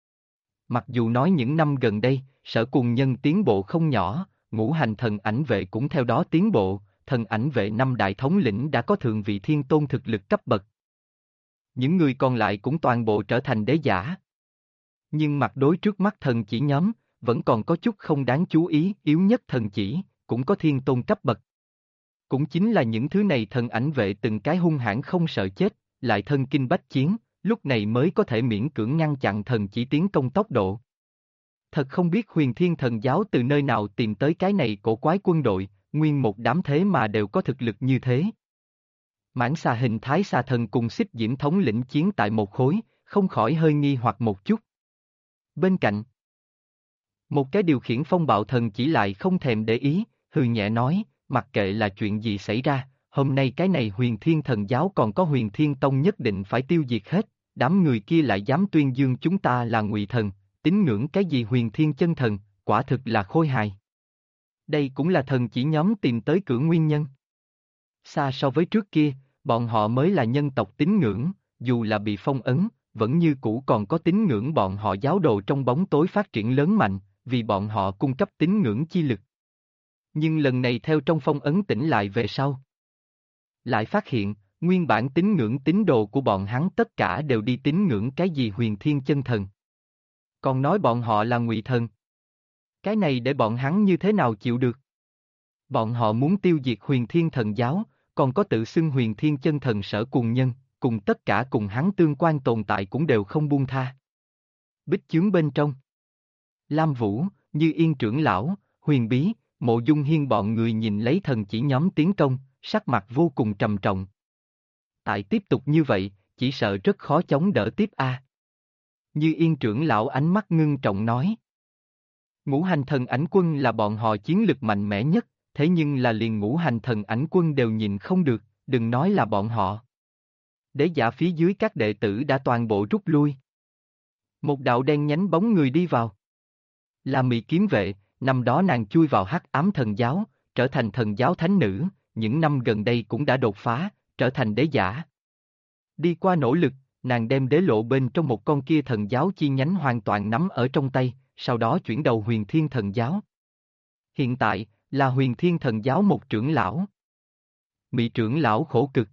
Mặc dù nói những năm gần đây, Sở Cùng Nhân tiến bộ không nhỏ, ngũ hành thần ảnh vệ cũng theo đó tiến bộ, thần ảnh vệ năm đại thống lĩnh đã có thượng vị thiên tôn thực lực cấp bậc. Những người còn lại cũng toàn bộ trở thành đế giả. Nhưng mặt đối trước mắt thần chỉ nhóm, vẫn còn có chút không đáng chú ý, yếu nhất thần chỉ, cũng có thiên tôn cấp bậc. Cũng chính là những thứ này thần ảnh vệ từng cái hung hãn không sợ chết, lại thân kinh bách chiến, lúc này mới có thể miễn cưỡng ngăn chặn thần chỉ tiến công tốc độ. Thật không biết Huyền Thiên Thần giáo từ nơi nào tìm tới cái này cổ quái quân đội, nguyên một đám thế mà đều có thực lực như thế. Mãng xà hình thái xà thần cùng Xích Diễm thống lĩnh chiến tại một khối, không khỏi hơi nghi hoặc một chút. Bên cạnh, một cái điều khiển phong bạo thần chỉ lại không thèm để ý, hừ nhẹ nói, mặc kệ là chuyện gì xảy ra, hôm nay cái này Huyền Thiên Thần giáo còn có Huyền Thiên Tông nhất định phải tiêu diệt hết, đám người kia lại dám tuyên dương chúng ta là ngụy thần, tín ngưỡng cái gì Huyền Thiên chân thần, quả thực là khôi hài. Đây cũng là thần chỉ nhóm tìm tới cửa nguyên nhân. Xa so với trước kia, bọn họ mới là nhân tộc tín ngưỡng, dù là bị phong ấn, vẫn như cũ còn có tín ngưỡng bọn họ giáo đồ trong bóng tối phát triển lớn mạnh, vì bọn họ cung cấp tín ngưỡng chi lực. Nhưng lần này theo trong phong ấn tỉnh lại về sau, lại phát hiện, nguyên bản tín ngưỡng tín đồ của bọn hắn tất cả đều đi tín ngưỡng cái gì Huyền Thiên chân thần. Còn nói bọn họ là ngụy thần. Cái này để bọn hắn như thế nào chịu được? Bọn họ muốn tiêu diệt Huyền Thiên Thần giáo, còn có tự xưng Huyền Thiên chân thần Sở Cùng Nhân, cùng tất cả cùng hắn tương quan tồn tại cũng đều không buông tha. Bích chướng bên trong, Lam Vũ, Như Yên trưởng lão, Huyền Bí, Mộ Dung Hiên bọn người nhìn lấy thần chỉ nhóm tiến công, sắc mặt vô cùng trầm trọng. Tại tiếp tục như vậy, chỉ sợ rất khó chống đỡ tiếp a. Như Yên trưởng lão ánh mắt ngưng trọng nói. Ngũ hành thần ảnh quân là bọn họ chiến lực mạnh mẽ nhất, thế nhưng là liền ngũ hành thần ảnh quân đều nhìn không được, đừng nói là bọn họ. Đế giả phía dưới các đệ tử đã toàn bộ rút lui. Một đạo đen nhánh bóng người đi vào. Là Mị Kiếm vệ, năm đó nàng chui vào Hắc Ám Thần giáo, trở thành thần giáo thánh nữ, những năm gần đây cũng đã đột phá, trở thành đế giả. Đi qua nỗ lực, nàng đem đế lộ bên trong một con kia thần giáo chi nhánh hoàn toàn nắm ở trong tay, sau đó chuyển đầu Huyền Thiên Thần giáo. Hiện tại, là Huyền Thiên Thần giáo một trưởng lão. Mị trưởng lão khổ cực.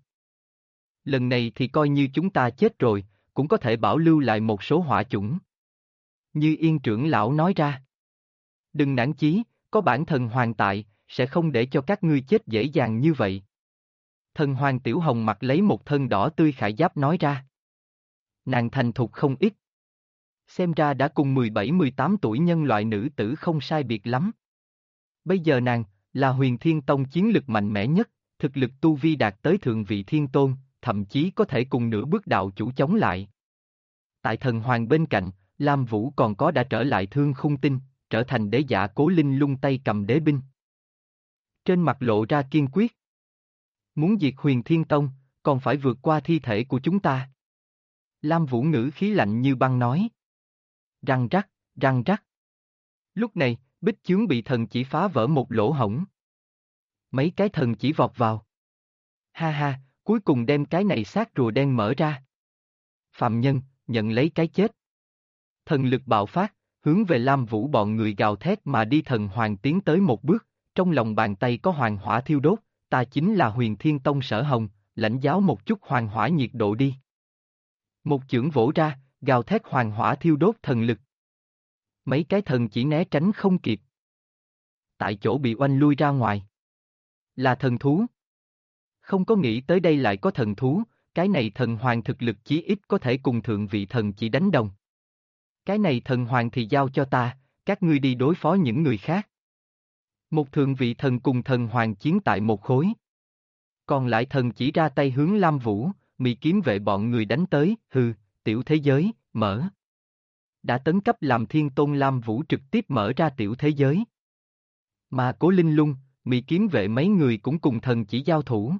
Lần này thì coi như chúng ta chết rồi, cũng có thể bảo lưu lại một số hỏa chủng. Như Yên trưởng lão nói ra. Đừng nản chí, có bản thần hoàng tại, sẽ không để cho các ngươi chết dễ dàng như vậy. Thần Hoàng Tiểu Hồng mặc lấy một thân đỏ tươi khải giáp nói ra. Nàng thành thục không ít. Xem ra đã cùng 17-18 tuổi nhân loại nữ tử không sai biệt lắm. Bây giờ nàng, là Huyền Thiên Tông chiến lực mạnh mẽ nhất, thực lực tu vi đạt tới thượng vị thiên tôn, thậm chí có thể cùng nửa bước đạo chủ chống lại. Tại Thần Hoàng bên cạnh, Lam Vũ còn có đã trở lại Thương Khung Tinh, trở thành đế giả Cố Linh Lung tay cầm đế binh. Trên mặt lộ ra kiên quyết. Muốn diệt Huyền Thiên Tông, còn phải vượt qua thi thể của chúng ta. Lam Vũ ngữ khí lạnh như băng nói. Răng rắc, răng rắc. Lúc này, bích chướng bị thần chỉ phá vỡ một lỗ hổng. Mấy cái thần chỉ vọt vào. Ha ha, cuối cùng đem cái này xác rùa đen mở ra. Phạm nhân, nhận lấy cái chết. Thần lực bạo phát, hướng về Lam Vũ bọn người gào thét mà đi. Thần Hoàng tiến tới một bước, trong lòng bàn tay có hoàng hỏa thiêu đốt, ta chính là Huyền Thiên Tông Sở Hồng, lãnh giáo một chút hoàng hỏa nhiệt độ đi. Một chưởng vỗ ra, gào thét hoàng hỏa thiêu đốt thần lực. Mấy cái thần chỉ né tránh không kịp. Tại chỗ bị oanh lui ra ngoài. Là thần thú. Không có nghĩ tới đây lại có thần thú, cái này thần hoàng thực lực chí ít có thể cùng thượng vị thần chỉ đánh đồng. Cái này thần hoàng thì giao cho ta, các ngươi đi đối phó những người khác. Một thượng vị thần cùng thần hoàng chiến tại một khối. Còn lại thần chỉ ra tay hướng Lam Vũ, mị kiếm vệ bọn người đánh tới, hừ, tiểu thế giới, mở. Đã tấn cấp làm thiên tôn Lam Vũ trực tiếp mở ra tiểu thế giới. Mà Cố Linh Lung, mị kiếm vệ mấy người cũng cùng thần chỉ giao thủ.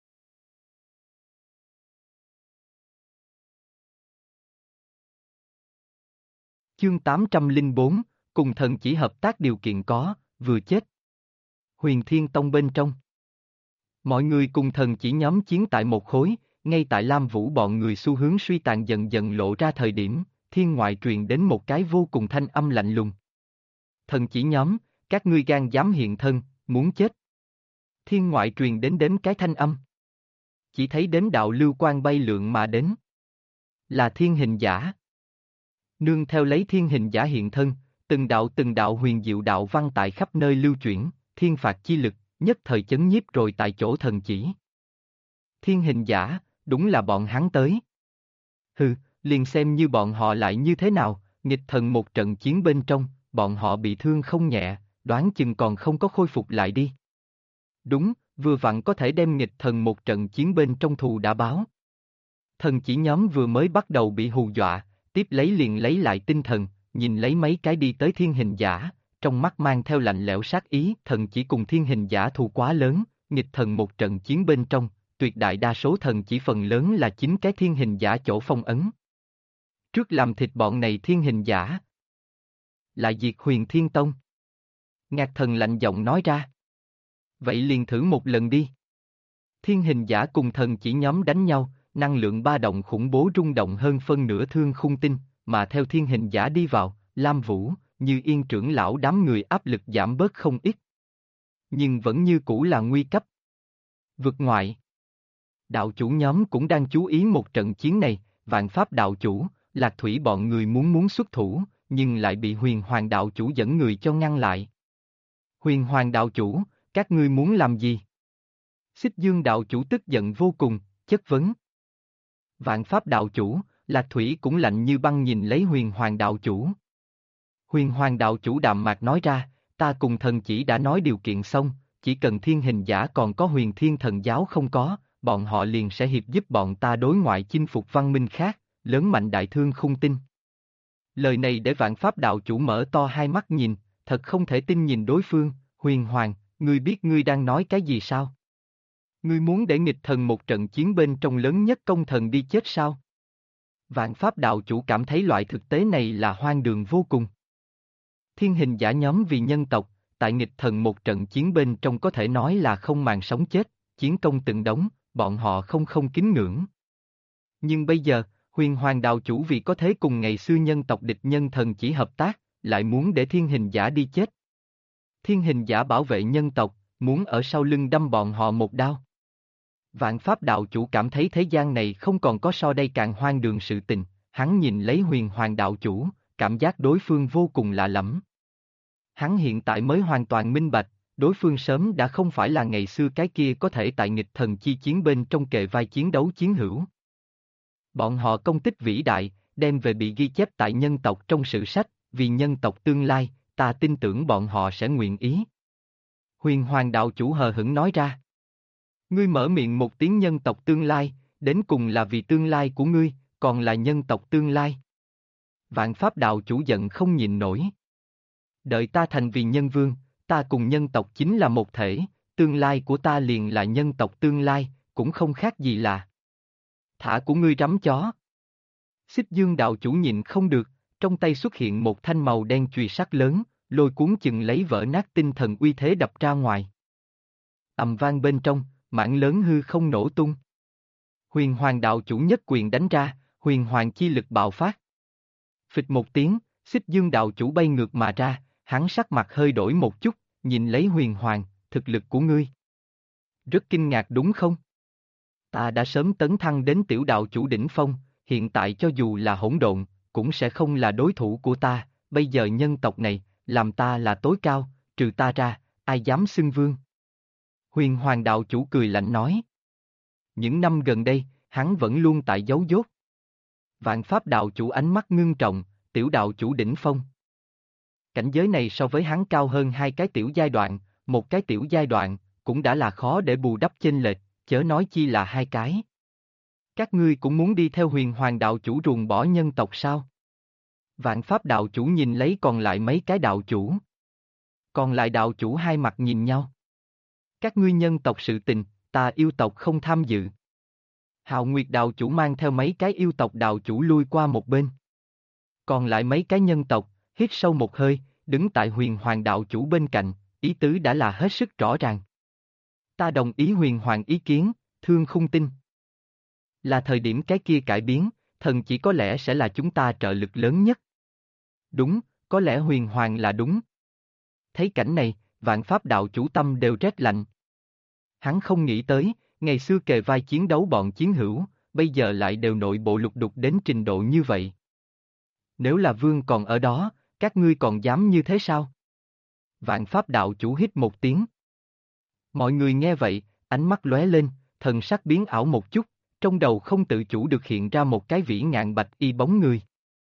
Chương 804, cùng thần chỉ hợp tác điều kiện có, vừa chết. Huyền Thiên Tông bên trong. Mọi người cùng thần chỉ nhóm chiến tại một khối, ngay tại Lam Vũ bọn người xu hướng suy tàn dần dần lộ ra thời điểm, thiên ngoại truyền đến một cái vô cùng thanh âm lạnh lùng. Thần chỉ nhóm, các ngươi gan dám hiện thân, muốn chết. Thiên ngoại truyền đến cái thanh âm. Chỉ thấy đến đạo lưu quang bay lượn mà đến. Là thiên hình giả. Nương theo lấy thiên hình giả hiện thân, từng đạo huyền diệu đạo văn tại khắp nơi lưu chuyển, thiên phạt chi lực, nhất thời chấn nhiếp rồi tại chỗ thần chỉ. Thiên hình giả, đúng là bọn hắn tới. Hừ, liền xem như bọn họ lại như thế nào, nghịch thần một trận chiến bên trong, bọn họ bị thương không nhẹ, đoán chừng còn không có khôi phục lại đi. Đúng, vừa vặn có thể đem nghịch thần một trận chiến bên trong thù đã báo. Thần chỉ nhóm vừa mới bắt đầu bị hù dọa, tiếp lấy liền lấy lại tinh thần, nhìn lấy mấy cái đi tới thiên hình giả, trong mắt mang theo lạnh lẽo sát ý. Thần chỉ cùng thiên hình giả thù quá lớn, nghịch thần một trận chiến bên trong, tuyệt đại đa số thần chỉ phần lớn là chính cái thiên hình giả chỗ phong ấn. Trước làm thịt bọn này thiên hình giả, lại diệt Huyền Thiên Tông. Ngạc thần lạnh giọng nói ra. Vậy liền thử một lần đi. Thiên hình giả cùng thần chỉ nhóm đánh nhau, năng lượng ba động khủng bố rung động hơn phân nửa Thương Khung Tinh, mà theo thiên hình giả đi vào, Lam Vũ, Như Yên trưởng lão đám người áp lực giảm bớt không ít. Nhưng vẫn như cũ là nguy cấp. Vực ngoại. Đạo chủ nhóm cũng đang chú ý một trận chiến này, Vạn Pháp đạo chủ, Lạc Thủy bọn người muốn xuất thủ, nhưng lại bị Huyền Hoàng đạo chủ dẫn người cho ngăn lại. Huyền Hoàng đạo chủ, các ngươi muốn làm gì? Xích Dương đạo chủ tức giận vô cùng, chất vấn. Vạn Pháp đạo chủ, Lạc Thủy cũng lạnh như băng nhìn lấy Huyền Hoàng đạo chủ. Huyền Hoàng đạo chủ đạm mạc nói ra, ta cùng thần chỉ đã nói điều kiện xong, chỉ cần thiên hình giả còn có Huyền Thiên thần giáo không có, bọn họ liền sẽ hiệp giúp bọn ta đối ngoại chinh phục văn minh khác, lớn mạnh đại Thương Khung Tinh. Lời này để Vạn Pháp đạo chủ mở to hai mắt nhìn, thật không thể tin nhìn đối phương. Huyền Hoàng, ngươi biết ngươi đang nói cái gì sao? Ngươi muốn để nghịch thần một trận chiến bên trong lớn nhất công thần đi chết sao? Vạn Pháp đạo chủ cảm thấy loại thực tế này là hoang đường vô cùng. Thiên hình giả nhóm vì nhân tộc, tại nghịch thần một trận chiến bên trong có thể nói là không màng sống chết, chiến công từng đống, bọn họ không kính ngưỡng. Nhưng bây giờ, Huyền Hoàng đạo chủ vì có thế cùng ngày xưa nhân tộc địch nhân thần chỉ hợp tác, lại muốn để thiên hình giả đi chết. Thiên hình giả bảo vệ nhân tộc, muốn ở sau lưng đâm bọn họ một đao. Vạn Pháp đạo chủ cảm thấy thế gian này không còn có so đây càng hoang đường sự tình, hắn nhìn lấy Huyền Hoàng đạo chủ, cảm giác đối phương vô cùng lạ lẫm. Hắn hiện tại mới hoàn toàn minh bạch, đối phương sớm đã không phải là ngày xưa cái kia có thể tại nghịch thần chi chiến bên trong kề vai chiến đấu chiến hữu. Bọn họ công tích vĩ đại, đem về bị ghi chép tại nhân tộc trong sử sách, vì nhân tộc tương lai, ta tin tưởng bọn họ sẽ nguyện ý. Huyền Hoàng đạo chủ hờ hững nói ra. Ngươi mở miệng một tiếng nhân tộc tương lai, đến cùng là vì tương lai của ngươi, còn là nhân tộc tương lai. Vạn Pháp đạo chủ giận không nhịn nổi. Đợi ta thành vì nhân vương, ta cùng nhân tộc chính là một thể, tương lai của ta liền là nhân tộc tương lai, cũng không khác gì là thả của ngươi rắm chó. Xích Dương đạo chủ nhịn không được, trong tay xuất hiện một thanh màu đen chùy sắt lớn, lôi cuốn chừng lấy vỡ nát tinh thần uy thế đập ra ngoài. Ầm vang bên trong, mảng lớn hư không nổ tung. Huyền Hoàng đạo chủ nhất quyền đánh ra, huyền hoàng chi lực bạo phát. Phịch một tiếng, Xích Dương đạo chủ bay ngược mà ra, hắn sắc mặt hơi đổi một chút, nhìn lấy Huyền Hoàng, thực lực của ngươi. Rất kinh ngạc đúng không? Ta đã sớm tấn thăng đến tiểu đạo chủ đỉnh phong, hiện tại cho dù là hỗn độn, cũng sẽ không là đối thủ của ta, bây giờ nhân tộc này, làm ta là tối cao, trừ ta ra, ai dám xưng vương? Huyền Hoàng đạo chủ cười lạnh nói. Những năm gần đây, hắn vẫn luôn tại giấu dốt. Vạn Pháp đạo chủ ánh mắt ngưng trọng, tiểu đạo chủ đỉnh phong. Cảnh giới này so với hắn cao hơn hai cái tiểu giai đoạn, một cái tiểu giai đoạn, cũng đã là khó để bù đắp chênh lệch, chớ nói chi là hai cái. Các ngươi cũng muốn đi theo Huyền Hoàng đạo chủ ruồng bỏ nhân tộc sao? Vạn Pháp đạo chủ nhìn lấy còn lại mấy cái đạo chủ. Còn lại đạo chủ hai mặt nhìn nhau. Các ngươi nhân tộc sự tình, ta yêu tộc không tham dự. Hạo Nguyệt đạo chủ mang theo mấy cái yêu tộc đạo chủ lui qua một bên. Còn lại mấy cái nhân tộc, hít sâu một hơi, đứng tại Huyền Hoàng đạo chủ bên cạnh, ý tứ đã là hết sức rõ ràng. Ta đồng ý Huyền Hoàng ý kiến, Thương Khung tin. Là thời điểm cái kia cải biến, thần chỉ có lẽ sẽ là chúng ta trợ lực lớn nhất. Đúng, có lẽ Huyền Hoàng là đúng. Thấy cảnh này, Vạn Pháp đạo chủ tâm đều rét lạnh. Hắn không nghĩ tới, ngày xưa kề vai chiến đấu bọn chiến hữu, bây giờ lại đều nội bộ lục đục đến trình độ như vậy. Nếu là vương còn ở đó, các ngươi còn dám như thế sao? Vạn Pháp đạo chủ hít một tiếng. Mọi người nghe vậy, ánh mắt lóe lên, thần sắc biến ảo một chút, trong đầu không tự chủ được hiện ra một cái vĩ ngạn bạch y bóng người.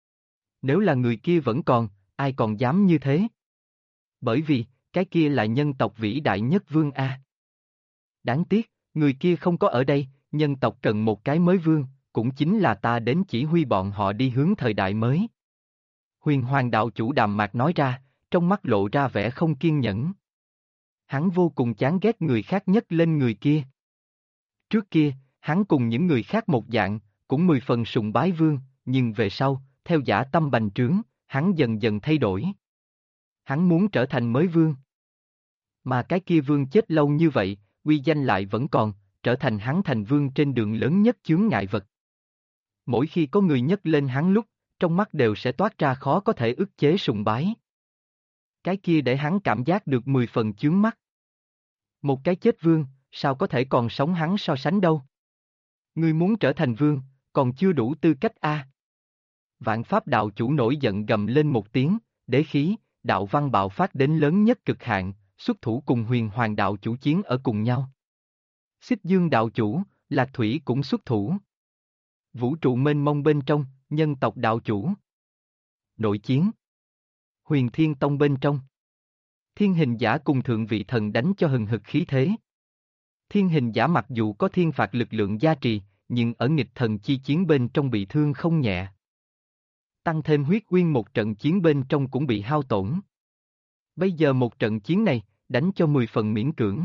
Nếu là người kia vẫn còn, ai còn dám như thế? Bởi vì, cái kia là nhân tộc vĩ đại nhất vương A. Đáng tiếc, người kia không có ở đây, nhân tộc cần một cái mới vương, cũng chính là ta đến chỉ huy bọn họ đi hướng thời đại mới. Huyền Hoàng đạo chủ đàm mạc nói ra, trong mắt lộ ra vẻ không kiên nhẫn. Hắn vô cùng chán ghét người khác nhất lên người kia. Trước kia, hắn cùng những người khác một dạng, cũng 10 phần sùng bái vương, nhưng về sau, theo dã tâm bành trướng, hắn dần dần thay đổi. Hắn muốn trở thành mới vương. Mà cái kia vương chết lâu như vậy, uy danh lại vẫn còn, trở thành hắn thành vương trên đường lớn nhất chướng ngại vật. Mỗi khi có người nhắc lên hắn lúc, trong mắt đều sẽ toát ra khó có thể ức chế sùng bái. Cái kia để hắn cảm giác được 10 phần chướng mắt. Một cái chết vương, sao có thể còn sống hắn so sánh đâu? Ngươi muốn trở thành vương, còn chưa đủ tư cách a. Vạn Pháp đạo chủ nổi giận gầm lên một tiếng, đế khí, đạo văn bạo phát đến lớn nhất cực hạn, xuất thủ cùng Huyền Hoàng đạo chủ chiến ở cùng nhau. Xích Dương đạo chủ, Lạc Thủy cũng xuất thủ. Vũ trụ mênh mông bên trong, nhân tộc đạo chủ. Nội chiến. Huyền Thiên Tông bên trong. Thiên Hình Giả cùng Thượng Vị Thần đánh cho hừng hực khí thế. Thiên Hình Giả mặc dù có thiên phạt lực lượng gia trì, nhưng ở nghịch thần chi chiến bên trong bị thương không nhẹ. Tăng thêm huyết uyên một trận chiến bên trong cũng bị hao tổn. Bây giờ một trận chiến này, đánh cho 10 phần miễn cưỡng.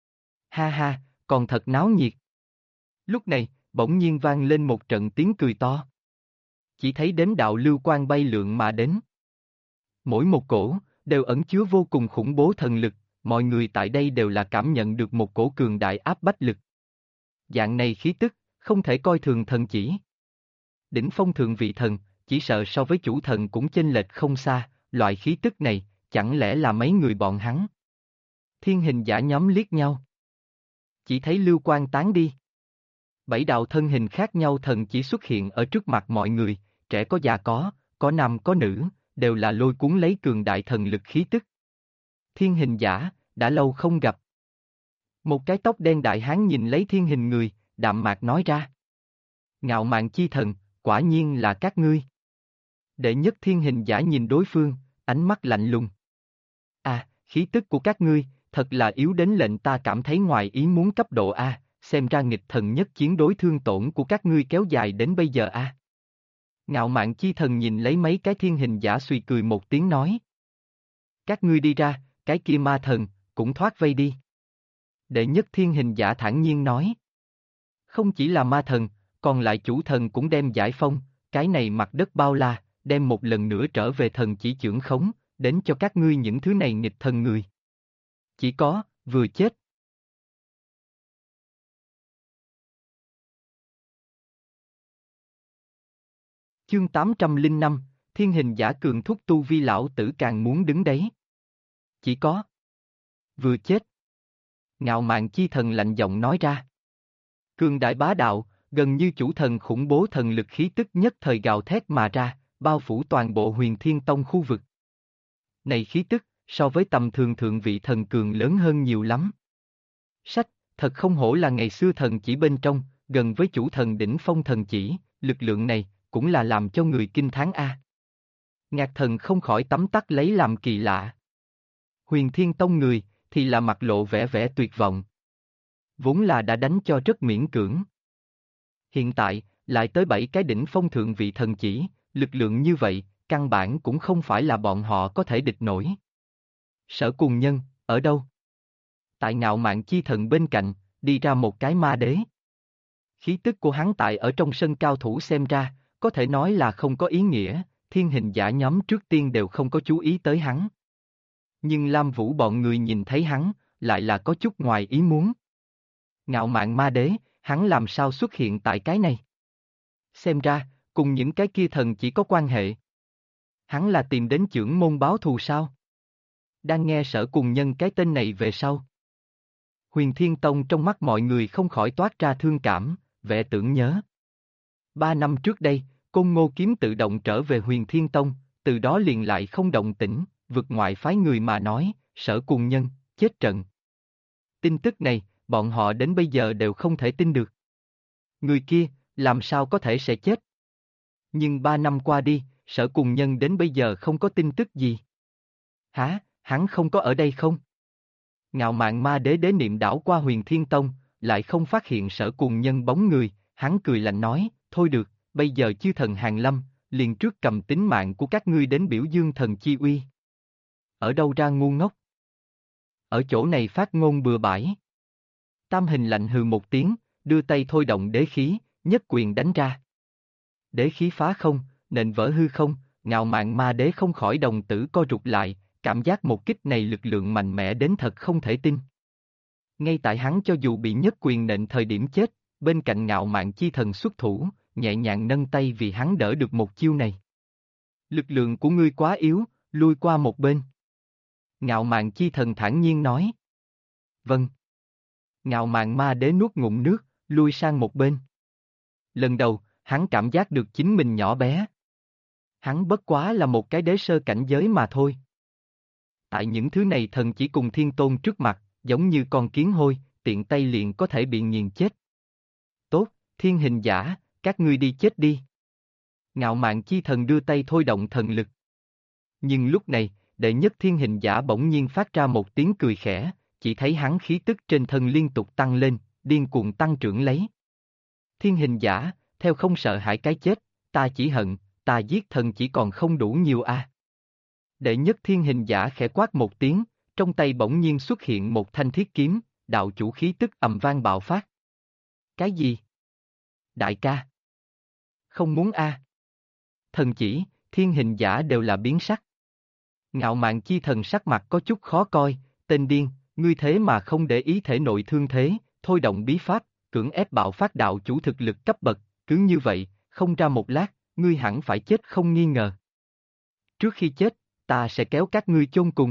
Ha ha, còn thật náo nhiệt. Lúc này, bỗng nhiên vang lên một trận tiếng cười to. Chỉ thấy đếm đạo lưu quang bay lượn mà đến. Mỗi một cổ, đều ẩn chứa vô cùng khủng bố thần lực, mọi người tại đây đều là cảm nhận được một cổ cường đại áp bách lực. Dạng này khí tức, không thể coi thường thần chỉ. Đỉnh phong Thượng Vị Thần, chỉ sợ so với chủ thần cũng chênh lệch không xa, loại khí tức này, chẳng lẽ là mấy người bọn hắn? Thiên Hình Giả nhóm liếc nhau. Chỉ thấy lưu quang tán đi. 7 đạo thân hình khác nhau thần chỉ xuất hiện ở trước mặt mọi người, trẻ có già có nam có nữ, đều là lôi cuốn lấy cường đại thần lực khí tức. Thiên Hình Giả, đã lâu không gặp. Một cái tóc đen đại hán nhìn lấy thiên hình người, đạm mạc nói ra. Ngạo mạn chi thần, quả nhiên là các ngươi. Đệ nhất thiên hình giả nhìn đối phương, ánh mắt lạnh lùng. À, khí tức của các ngươi, thật là yếu đến lệnh ta cảm thấy ngoài ý muốn cấp độ A, xem ra nghịch thần nhất chiến đối thương tổn của các ngươi kéo dài đến bây giờ A. Ngạo mạn chi thần nhìn lấy mấy cái thiên hình giả suy cười một tiếng nói. Các ngươi đi ra, cái kia ma thần, cũng thoát vây đi. Đệ nhất thiên hình giả thản nhiên nói. Không chỉ là ma thần, còn lại chủ thần cũng đem giải phong, cái này mặt đất bao la, đem một lần nữa trở về thần chỉ chưởng khống, đến cho các ngươi những thứ này nghịch thần người. Chỉ có, vừa chết. Chương 805, thiên hình giả cường thúc tu vi lão tử càng muốn đứng đấy. Chỉ có. Vừa chết. Ngạo mạn chi thần lạnh giọng nói ra. Cường đại bá đạo, gần như chủ thần khủng bố thần lực khí tức nhất thời gào thét mà ra, bao phủ toàn bộ Huyền Thiên Tông khu vực. Này khí tức, so với tầm thường thượng vị thần cường lớn hơn nhiều lắm. Sách, thật không hổ là ngày xưa thần chỉ bên trong, gần với chủ thần đỉnh phong thần chỉ, lực lượng này, cũng là làm cho người kinh thán a. Ngạc thần không khỏi tấm tắc lấy làm kỳ lạ. Huyền Thiên Tông người, thì là mặt lộ vẻ vẻ tuyệt vọng. Vốn là đã đánh cho rất miễn cưỡng. Hiện tại, lại tới 7 cái đỉnh phong thượng vị thần chỉ, lực lượng như vậy, căn bản cũng không phải là bọn họ có thể địch nổi. Sở Cùng Nhân, ở đâu? Tại Ngạo Mạn chi thần bên cạnh, đi ra một cái ma đế. Khí tức của hắn tại ở trong sân cao thủ xem ra, có thể nói là không có ý nghĩa, thiên hình giả nhóm trước tiên đều không có chú ý tới hắn. Nhưng Lam Vũ bọn người nhìn thấy hắn, lại là có chút ngoài ý muốn. Ngạo Mạn ma đế, hắn làm sao xuất hiện tại cái này? Xem ra, cùng những cái kia thần chỉ có quan hệ. Hắn là tìm đến chưởng môn báo thù sao? Đang nghe Sở Cùng Nhân cái tên này về sau. Huyền Thiên Tông trong mắt mọi người không khỏi toát ra thương cảm, vẻ tưởng nhớ. 3 năm trước đây, Côn Ngô Kiếm tự động trở về Huyền Thiên Tông, từ đó liền lại không động tĩnh, vực ngoại phái người mà nói, Sở Cùng Nhân, chết trận. Tin tức này, bọn họ đến bây giờ đều không thể tin được. Người kia, làm sao có thể sẽ chết? Nhưng 3 năm qua đi, Sở Cùng Nhân đến bây giờ không có tin tức gì. Hả, hắn không có ở đây không? Ngạo Mạn ma đế đế niệm đảo qua Huyền Thiên Tông, lại không phát hiện Sở Cùng Nhân bóng người, hắn cười lạnh nói, thôi được, bây giờ chư thần hàng lâm, liền trước cầm tính mạng của các ngươi đến biểu dương thần chi uy. Ở đâu ra ngu ngốc? Ở chỗ này phát ngôn bừa bãi. Tam Hình lạnh hừ một tiếng, đưa tay thôi động đế khí, nhất quyền đánh ra. Đế khí phá không, nện vỡ hư không, Ngạo Mạn ma đế không khỏi đồng tử co rụt lại, cảm giác một kích này lực lượng mạnh mẽ đến thật không thể tin. Ngay tại hắn cho dù bị nhất quyền nện thời điểm chết, bên cạnh Ngạo Mạn chi thần xuất thủ, nhẹ nhàng nâng tay vì hắn đỡ được một chiêu này. Lực lượng của ngươi quá yếu, lui qua một bên. Ngạo Mạn chi thần thản nhiên nói. Vâng. Ngạo Mạn ma đế nuốt ngụm nước, lui sang một bên. Lần đầu, hắn cảm giác được chính mình nhỏ bé. Hắn bất quá là một cái đế sơ cảnh giới mà thôi. Tại những thứ này thần chỉ cùng thiên tôn trước mặt, giống như con kiến hôi, tiện tay liền có thể bị nghiền chết. Tốt, thiên hình giả, các ngươi đi chết đi. Ngạo Mạn chi thần đưa tay thôi động thần lực. Nhưng lúc này, đệ nhất thiên hình giả bỗng nhiên phát ra một tiếng cười khẽ, chỉ thấy hắn khí tức trên thân liên tục tăng lên, điên cuồng tăng trưởng lấy. Thiên hình giả, theo không sợ hãi cái chết, ta chỉ hận, ta giết thần chỉ còn không đủ nhiều a. Đệ nhất thiên hình giả khẽ quát một tiếng, trong tay bỗng nhiên xuất hiện một thanh thiết kiếm, đạo chủ khí tức ầm vang bạo phát. Cái gì? Đại ca. Không muốn a. Thần chỉ, thiên hình giả đều là biến sắc. Ngạo Mạn chi thần sắc mặt có chút khó coi, tên điên, ngươi thế mà không để ý thể nội thương thế, thôi động bí pháp, cưỡng ép bạo phát đạo chủ thực lực cấp bậc, cứ như vậy, không ra một lát, ngươi hẳn phải chết không nghi ngờ. Trước khi chết, ta sẽ kéo các ngươi chôn cùng.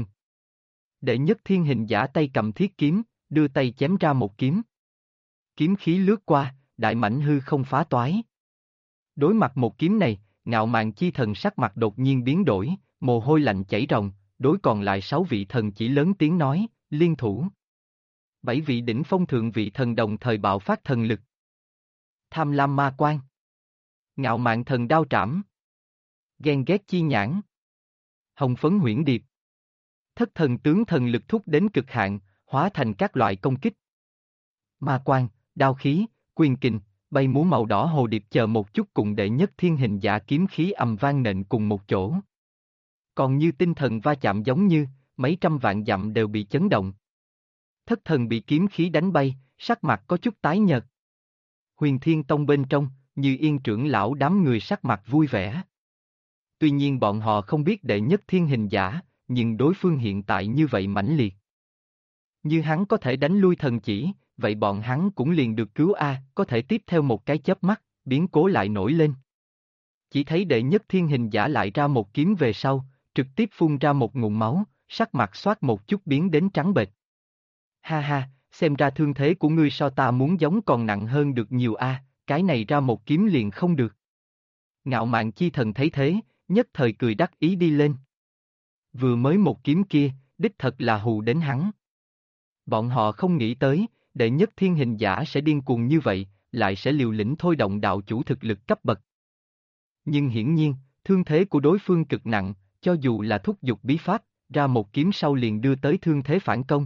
Đệ nhất thiên hình giả tay cầm thiết kiếm, đưa tay chém ra một kiếm. Kiếm khí lướt qua, đại mảnh hư không phá toái. Đối mặt một kiếm này, Ngạo Mạn chi thần sắc mặt đột nhiên biến đổi, mồ hôi lạnh chảy ròng, đối còn lại 6 vị thần chỉ lớn tiếng nói, liên thủ. 7 vị đỉnh phong thượng vị thần đồng thời bạo phát thần lực. Tham lam ma quan. Ngạo mạn thần đao trảm. Ghen ghét chi nhãn. Hồng phấn huyễn điệp. Thất thần tướng thần lực thúc đến cực hạn, hóa thành các loại công kích. Ma quan, đao khí, quyền kình, bay múa màu đỏ hồ điệp chờ một chút cùng đệ nhất thiên hình giả kiếm khí ầm vang nện cùng một chỗ. Còn như tinh thần va chạm giống như, mấy trăm vạn dặm đều bị chấn động. Thất thần bị kiếm khí đánh bay, sắc mặt có chút tái nhợt. Huyền Thiên Tông bên trong, Như Yên trưởng lão đám người sắc mặt vui vẻ. Tuy nhiên bọn họ không biết đệ nhất thiên hình giả, nhưng đối phương hiện tại như vậy mãnh liệt. Như hắn có thể đánh lui thần chỉ, vậy bọn hắn cũng liền được cứu có thể tiếp theo một cái chớp mắt, biến cố lại nổi lên. Chỉ thấy đệ nhất thiên hình giả lại ra một kiếm về sau, trực tiếp phun ra một ngụm máu, sắc mặt xoát một chút biến đến trắng bệch. Ha ha, xem ra thương thế của ngươi so ta muốn giống còn nặng hơn được nhiều cái này ra một kiếm liền không được. Ngạo mạn chi thần thấy thế, nhất thời cười đắc ý đi lên. Vừa mới một kiếm kia, đích thật là hù đến hắn. Bọn họ không nghĩ tới, đệ nhất thiên hình giả sẽ điên cuồng như vậy, lại sẽ liều lĩnh thôi động đạo chủ thực lực cấp bậc. Nhưng hiển nhiên, thương thế của đối phương cực nặng, cho dù là thúc giục bí pháp, ra một kiếm sau liền đưa tới thương thế phản công.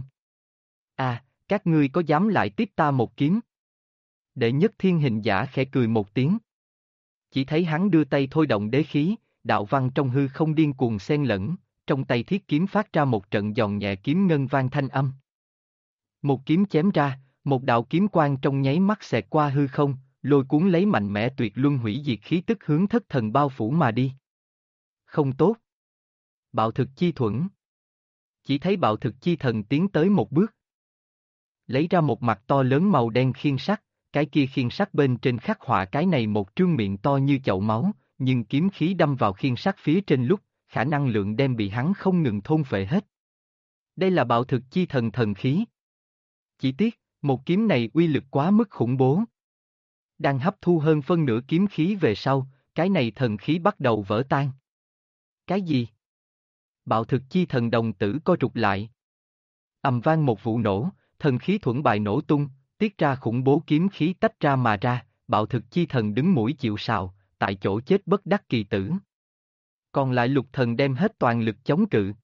Các ngươi có dám lại tiếp ta một kiếm? Đệ nhất thiên hình giả khẽ cười một tiếng. Chỉ thấy hắn đưa tay thôi động đế khí, đạo văn trong hư không điên cuồng xen lẫn, trong tay thiết kiếm phát ra một trận giòn nhẹ kiếm ngân vang thanh âm. Một kiếm chém ra, một đạo kiếm quang trong nháy mắt xẹt qua hư không, lôi cuốn lấy mạnh mẽ tuyệt luân hủy diệt khí tức hướng thất thần bao phủ mà đi. Không tốt. Bạo thực chi thuẫn. Chỉ thấy bạo thực chi thần tiến tới một bước. Lấy ra một mặt to lớn màu đen khiên sắt, cái kia khiên sắt bên trên khắc họa cái này một trương miệng to như chậu máu, nhưng kiếm khí đâm vào khiên sắt phía trên lúc, khả năng lượng đem bị hắn không ngừng thôn phệ hết. Đây là bạo thực chi thần thần khí. Chỉ tiếc, một kiếm này uy lực quá mức khủng bố. Đang hấp thu hơn phân nửa kiếm khí về sau, cái này thần khí bắt đầu vỡ tan. Cái gì? Bạo thực chi thần đồng tử co rụt lại. Ầm vang một vụ nổ, thần khí thuẫn bài nổ tung, tiết ra khủng bố kiếm khí tách ra mà ra, bạo thực chi thần đứng mũi chịu sào, tại chỗ chết bất đắc kỳ tử. Còn lại lục thần đem hết toàn lực chống cự.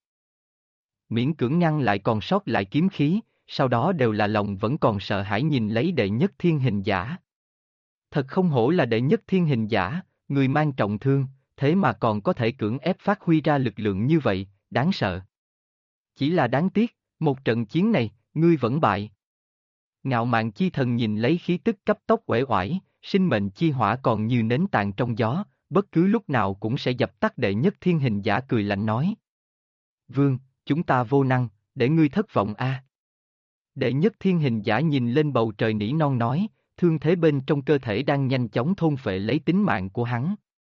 Miễn cưỡng ngăn lại còn sót lại kiếm khí, sau đó đều là lòng vẫn còn sợ hãi nhìn lấy đệ nhất thiên hình giả. Thật không hổ là đệ nhất thiên hình giả, người mang trọng thương, thế mà còn có thể cưỡng ép phát huy ra lực lượng như vậy, đáng sợ. Chỉ là đáng tiếc, một trận chiến này, ngươi vẫn bại. Ngạo mạn chi thần nhìn lấy khí tức cấp tốc uể oải, sinh mệnh chi hỏa còn như nến tàn trong gió, bất cứ lúc nào cũng sẽ dập tắt đệ nhất thiên hình giả cười lạnh nói. Vương, chúng ta vô năng, để ngươi thất vọng Đệ nhất thiên hình giả nhìn lên bầu trời nỉ non nói, thương thế bên trong cơ thể đang nhanh chóng thôn phệ lấy tính mạng của hắn.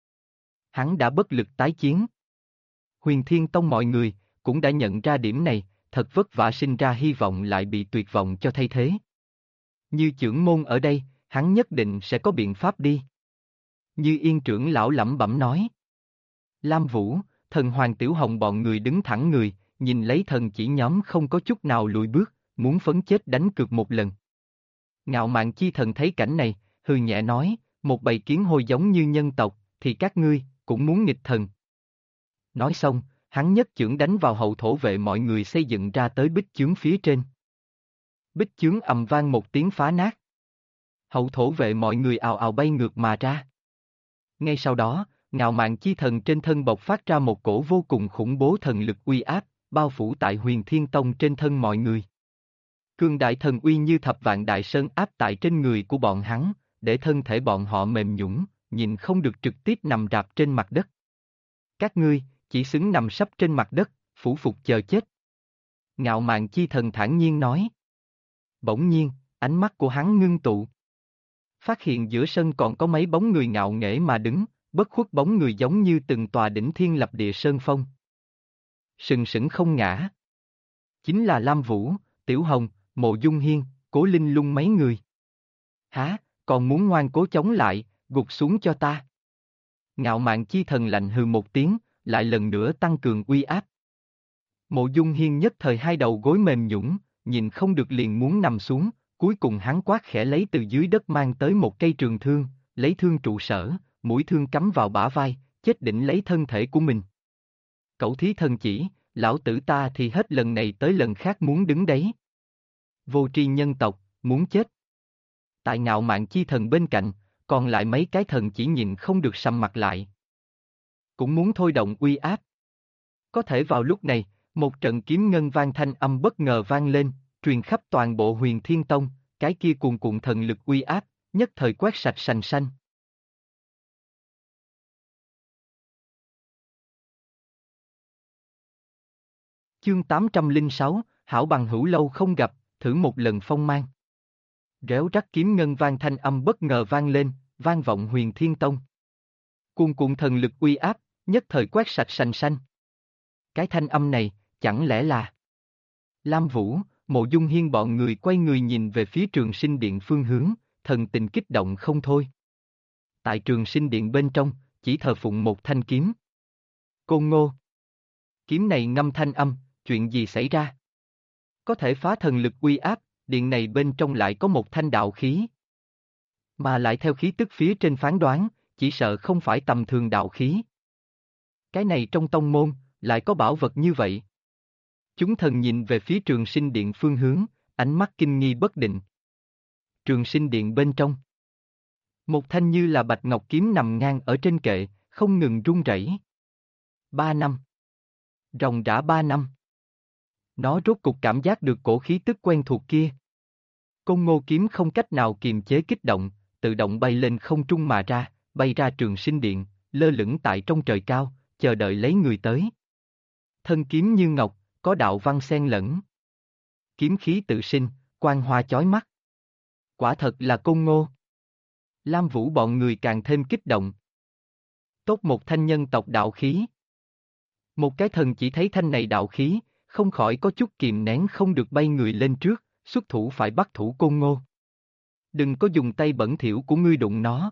Hắn đã bất lực tái chiến. Huyền Thiên Tông mọi người, cũng đã nhận ra điểm này, thật vất vả sinh ra hy vọng lại bị tuyệt vọng cho thay thế. Như trưởng môn ở đây, hắn nhất định sẽ có biện pháp đi. Như Yên trưởng lão lẩm bẩm nói. Lam Vũ, thần Hoàng Tiểu Hồng bọn người đứng thẳng người, nhìn lấy thần chỉ nhóm không có chút nào lùi bước, muốn phấn chết đánh cược một lần. Ngạo mạn chi thần thấy cảnh này, hừ nhẹ nói, một bầy kiến hôi giống như nhân tộc, thì các ngươi, cũng muốn nghịch thần. Nói xong, hắn nhất chưởng đánh vào hậu thổ vệ mọi người xây dựng ra tới bích chướng phía trên. Bích chướng ầm vang một tiếng phá nát. Hậu thổ vệ mọi người ào ào bay ngược mà ra. Ngay sau đó, ngạo mạn chi thần trên thân bộc phát ra một cổ vô cùng khủng bố thần lực uy áp, bao phủ tại Huyền Thiên Tông trên thân mọi người. Cường đại thần uy như thập vạn đại sơn áp tại trên người của bọn hắn, để thân thể bọn họ mềm nhũn, nhìn không được trực tiếp nằm rạp trên mặt đất. Các ngươi, chỉ xứng nằm sấp trên mặt đất, phủ phục chờ chết. Ngạo mạn chi thần thản nhiên nói. Bỗng nhiên, ánh mắt của hắn ngưng tụ. Phát hiện giữa sân còn có mấy bóng người ngạo nghễ mà đứng, bất khuất bóng người giống như từng tòa đỉnh thiên lập địa sơn phong. Sừng sững không ngã. Chính là Lam Vũ, Tiểu Hồng, Mộ Dung Hiên, Cố Linh Lung mấy người. Hả, còn muốn ngoan cố chống lại, gục xuống cho ta. Ngạo mạn chi thần lạnh hừ một tiếng, lại lần nữa tăng cường uy áp. Mộ Dung Hiên nhất thời hai đầu gối mềm nhũn, nhìn không được liền muốn nằm xuống, cuối cùng hắn quát khẽ lấy từ dưới đất mang tới một cây trường thương, lấy thương trụ sở, mũi thương cắm vào bả vai, chết định lấy thân thể của mình. Cẩu thí thần chỉ, lão tử ta thì hết lần này tới lần khác muốn đứng đấy. Vô tri nhân tộc, muốn chết. Tại Ngạo Mạn chi thần bên cạnh, còn lại mấy cái thần chỉ nhìn không được sầm mặt lại. Cũng muốn thôi động uy áp. Có thể vào lúc này, một trận kiếm ngân vang thanh âm bất ngờ vang lên, truyền khắp toàn bộ Huyền Thiên Tông, cái kia cuồn cuộn thần lực uy áp, nhất thời quét sạch sành xanh. Chương 806, Hảo bằng hữu lâu không gặp, thử một lần phong mang. Réo rắt kiếm ngân vang thanh âm bất ngờ vang lên, vang vọng Huyền Thiên Tông. Cuồn cuộn thần lực uy áp, nhất thời quét sạch sành xanh. Cái thanh âm này, chẳng lẽ là Lam Vũ, Mộ Dung Hiên bọn người quay người nhìn về phía Trường Sinh Điện phương hướng, thần tình kích động không thôi. Tại Trường Sinh Điện bên trong, chỉ thờ phụng một thanh kiếm. Côn Ngô. Kiếm này ngâm thanh âm, chuyện gì xảy ra? Có thể phá thần lực uy áp, điện này bên trong lại có một thanh đạo khí. Mà lại theo khí tức phía trên phán đoán, chỉ sợ không phải tầm thường đạo khí. Cái này trong tông môn, lại có bảo vật như vậy. Chúng thần nhìn về phía Trường Sinh Điện phương hướng, ánh mắt kinh nghi bất định. Trường Sinh Điện bên trong. Một thanh như là bạch ngọc kiếm nằm ngang ở trên kệ, không ngừng rung rẩy. 3 năm. Ròng rã 3 năm. Nó rốt cục cảm giác được cổ khí tức quen thuộc kia. Côn Ngô kiếm không cách nào kiềm chế kích động, tự động bay lên không trung mà ra, bay ra Trường Sinh Điện, lơ lửng tại trong trời cao, chờ đợi lấy người tới. Thân kiếm như ngọc, có đạo văn xen lẫn. Kiếm khí tự sinh, quang hoa chói mắt. Quả thật là Côn Ngô. Lam Vũ bọn người càng thêm kích động. Tốt một thanh nhân tộc đạo khí. Một cái thần chỉ thấy thanh này đạo khí, không khỏi có chút kìm nén không được bay người lên trước, xuất thủ phải bắt thủ Côn Ngô. Đừng có dùng tay bẩn thỉu của ngươi đụng nó.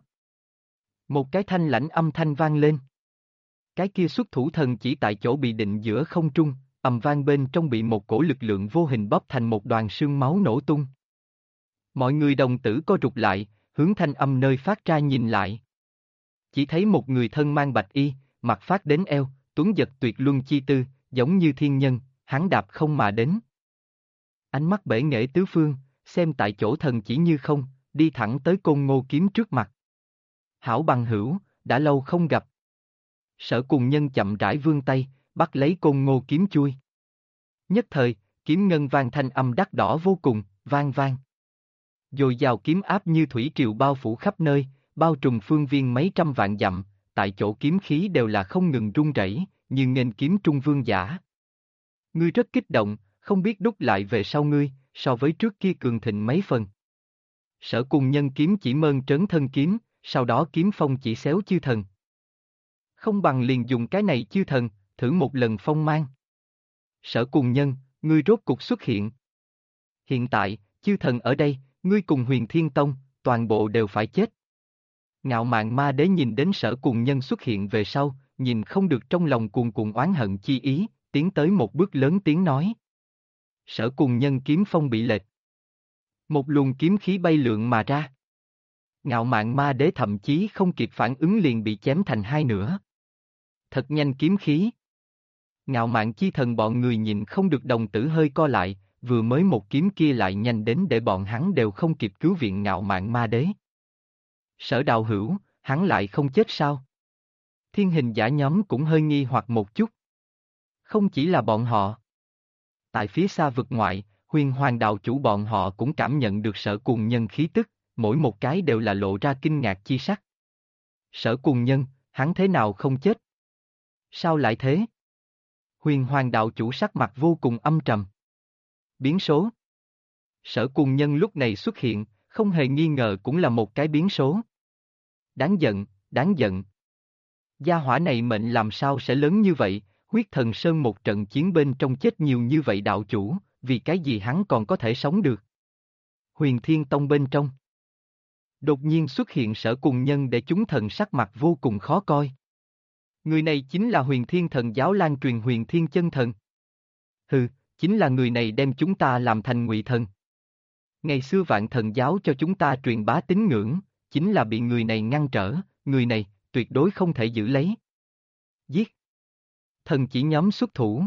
Một cái thanh lãnh âm thanh vang lên. Cái kia xuất thủ thần chỉ tại chỗ bị định giữa không trung, ầm vang bên trong bị một cổ lực lượng vô hình bóp thành một đoàn sương máu nổ tung. Mọi người đồng tử co rụt lại, hướng thanh âm nơi phát ra nhìn lại. Chỉ thấy một người thân mang bạch y, mặt phát đến eo, tuấn giật tuyệt luân chi tư, giống như thiên nhân, hắn đạp không mà đến. Ánh mắt bể nghệ tứ phương, xem tại chỗ thần chỉ như không, đi thẳng tới Côn Ngô kiếm trước mặt. Hảo bằng hữu, đã lâu không gặp. Sở Cùng Nhân chậm rãi vươn tay, bắt lấy Côn Ngô kiếm chui. Nhất thời, kiếm ngân vang thanh âm đắt đỏ vô cùng, vang vang. Dồi dào kiếm áp như thủy triều bao phủ khắp nơi, bao trùm phương viên mấy trăm vạn dặm, tại chỗ kiếm khí đều là không ngừng rung rẩy, như nghênh kiếm trung vương giả. Ngươi rất kích động, không biết đúc lại về sau ngươi, so với trước kia cường thịnh mấy phần. Sở Cùng Nhân kiếm chỉ mơn trớn thân kiếm, sau đó kiếm phong chỉ xéo chư thần. Không bằng liền dùng cái này chư thần, thử một lần phong mang. Sở Cùng Nhân, ngươi rốt cục xuất hiện. Hiện tại, chư thần ở đây, ngươi cùng Huyền Thiên Tông, toàn bộ đều phải chết. Ngạo Mạn Ma Đế nhìn đến Sở Cùng Nhân xuất hiện về sau, nhìn không được trong lòng cuồn cuộn oán hận chi ý, tiến tới một bước lớn tiếng nói. Sở Cùng Nhân kiếm phong bị lệch. Một luồng kiếm khí bay lượn mà ra. Ngạo Mạn Ma Đế thậm chí không kịp phản ứng liền bị chém thành hai nửa. Thật nhanh kiếm khí. Ngạo Mạn chi thần bọn người nhìn không được đồng tử hơi co lại, vừa mới một kiếm kia lại nhanh đến để bọn hắn đều không kịp cứu viện Ngạo Mạn Ma Đế. Sở Đạo hữu, hắn lại không chết sao? Thiên Hình Giả nhóm cũng hơi nghi hoặc một chút. Không chỉ là bọn họ. Tại phía xa vực ngoại, Huyền Hoàng đạo chủ bọn họ cũng cảm nhận được Sở Cùng Nhân khí tức, mỗi một cái đều là lộ ra kinh ngạc chi sắc. Sở Cùng Nhân, hắn thế nào không chết? Sao lại thế? Huyền Hoàng đạo chủ sắc mặt vô cùng âm trầm. Biến số. Sở Cùng Nhân lúc này xuất hiện, không hề nghi ngờ cũng là một cái biến số. Đáng giận, đáng giận. Gia hỏa này mệnh làm sao sẽ lớn như vậy, Huyết Thần Sơn một trận chiến bên trong chết nhiều như vậy đạo chủ, vì cái gì hắn còn có thể sống được? Huyền Thiên Tông bên trong. Đột nhiên xuất hiện Sở Cùng Nhân để chúng thần sắc mặt vô cùng khó coi. Người này chính là Huyền Thiên Thần giáo lan truyền Huyền Thiên Chân Thần. Hừ, chính là người này đem chúng ta làm thành ngụy thần. Ngày xưa Vạn Thần giáo cho chúng ta truyền bá tín ngưỡng, chính là bị người này ngăn trở, người này, tuyệt đối không thể giữ lấy. Giết! Thần chỉ nhóm xuất thủ.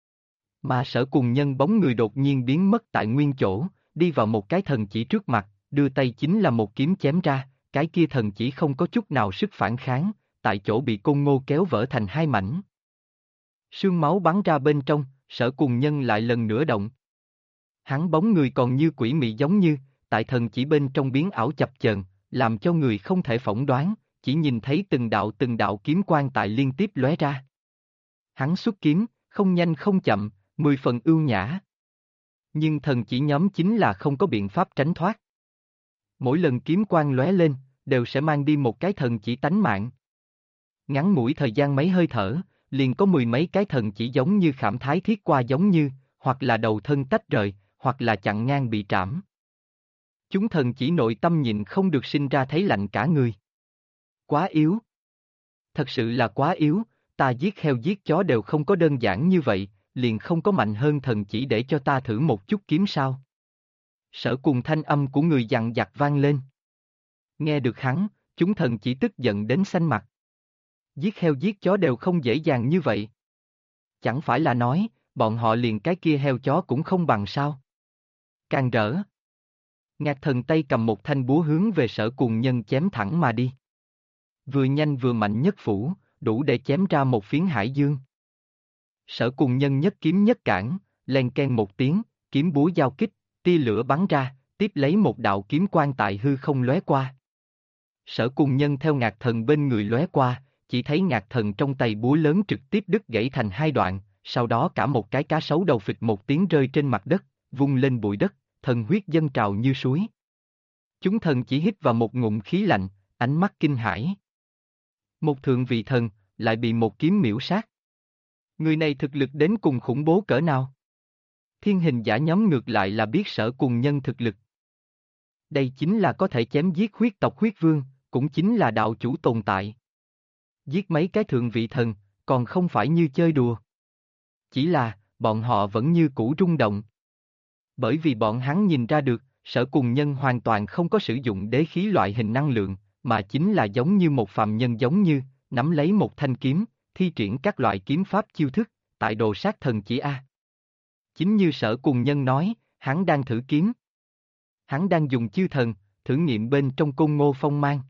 Mà Sở Cùng Nhân bóng người đột nhiên biến mất tại nguyên chỗ, đi vào một cái thần chỉ trước mặt, đưa tay chính là một kiếm chém ra, cái kia thần chỉ không có chút nào sức phản kháng, tại chỗ bị Côn Ngô kéo vỡ thành hai mảnh. Sương máu bắn ra bên trong, Sở Cùng Nhân lại lần nữa động. Hắn bóng người còn như quỷ mị giống như, tại thần chỉ bên trong biến ảo chập chờn, làm cho người không thể phỏng đoán, chỉ nhìn thấy từng đạo kiếm quang tại liên tiếp lóe ra. Hắn xuất kiếm, không nhanh không chậm, 10 phần ưu nhã. Nhưng thần chỉ nhóm chính là không có biện pháp tránh thoát. Mỗi lần kiếm quang lóe lên, đều sẽ mang đi một cái thần chỉ tánh mạng. Ngắn ngủi thời gian mấy hơi thở, liền có 10 mấy cái thần chỉ giống như khảm thái thiết qua giống như, hoặc là đầu thân tách rời, hoặc là chặn ngang bị trảm. Chúng thần chỉ nội tâm nhịn không được sinh ra thấy lạnh cả người. Quá yếu. Thật sự là quá yếu, ta giết heo giết chó đều không có đơn giản như vậy, liền không có mạnh hơn thần chỉ để cho ta thử một chút kiếm sao. Sở Cùng thanh âm của người dằn vặt vang lên. Nghe được hắn, chúng thần chỉ tức giận đến xanh mặt. Giết heo giết chó đều không dễ dàng như vậy. Chẳng phải là nói, bọn họ liền cái kia heo chó cũng không bằng sao. Càng rỡ. Ngạc thần tay cầm một thanh búa hướng về Sở Cùng Nhân chém thẳng mà đi. Vừa nhanh vừa mạnh nhất phủ, đủ để chém ra một phiến hải dương. Sở Cùng Nhân nhất kiếm nhất cản, len ken một tiếng, kiếm búa giao kích, tia lửa bắn ra, tiếp lấy một đạo kiếm quang tại hư không lóe qua. Sở Cùng Nhân theo Ngạc Thần bên người lóe qua, chỉ thấy Ngạc Thần trong tay búa lớn trực tiếp đứt gãy thành hai đoạn, sau đó cả một cái cá sấu đầu phịch một tiếng rơi trên mặt đất, vung lên bụi đất, thần huyết dâng trào như suối. Chúng thần chỉ hít vào một ngụm khí lạnh, ánh mắt kinh hãi. Một thượng vị thần, lại bị một kiếm miễu sát. Người này thực lực đến cùng khủng bố cỡ nào? Thiên hình giả nhóm ngược lại là biết Sở Cùng Nhân thực lực. Đây chính là có thể chém giết huyết tộc huyết vương, cũng chính là đạo chủ tồn tại. Giết mấy cái thượng vị thần, còn không phải như chơi đùa. Chỉ là, bọn họ vẫn như cũ rung động. Bởi vì bọn hắn nhìn ra được, Sở Cùng Nhân hoàn toàn không có sử dụng đế khí loại hình năng lượng, mà chính là giống như một phàm nhân giống như, nắm lấy một thanh kiếm, thi triển các loại kiếm pháp chiêu thức, tại đồ sát thần chỉ A. Chính như Sở Cùng Nhân nói, hắn đang thử kiếm. Hắn đang dùng chiêu thần, thử nghiệm bên trong Côn Ngô phong mang.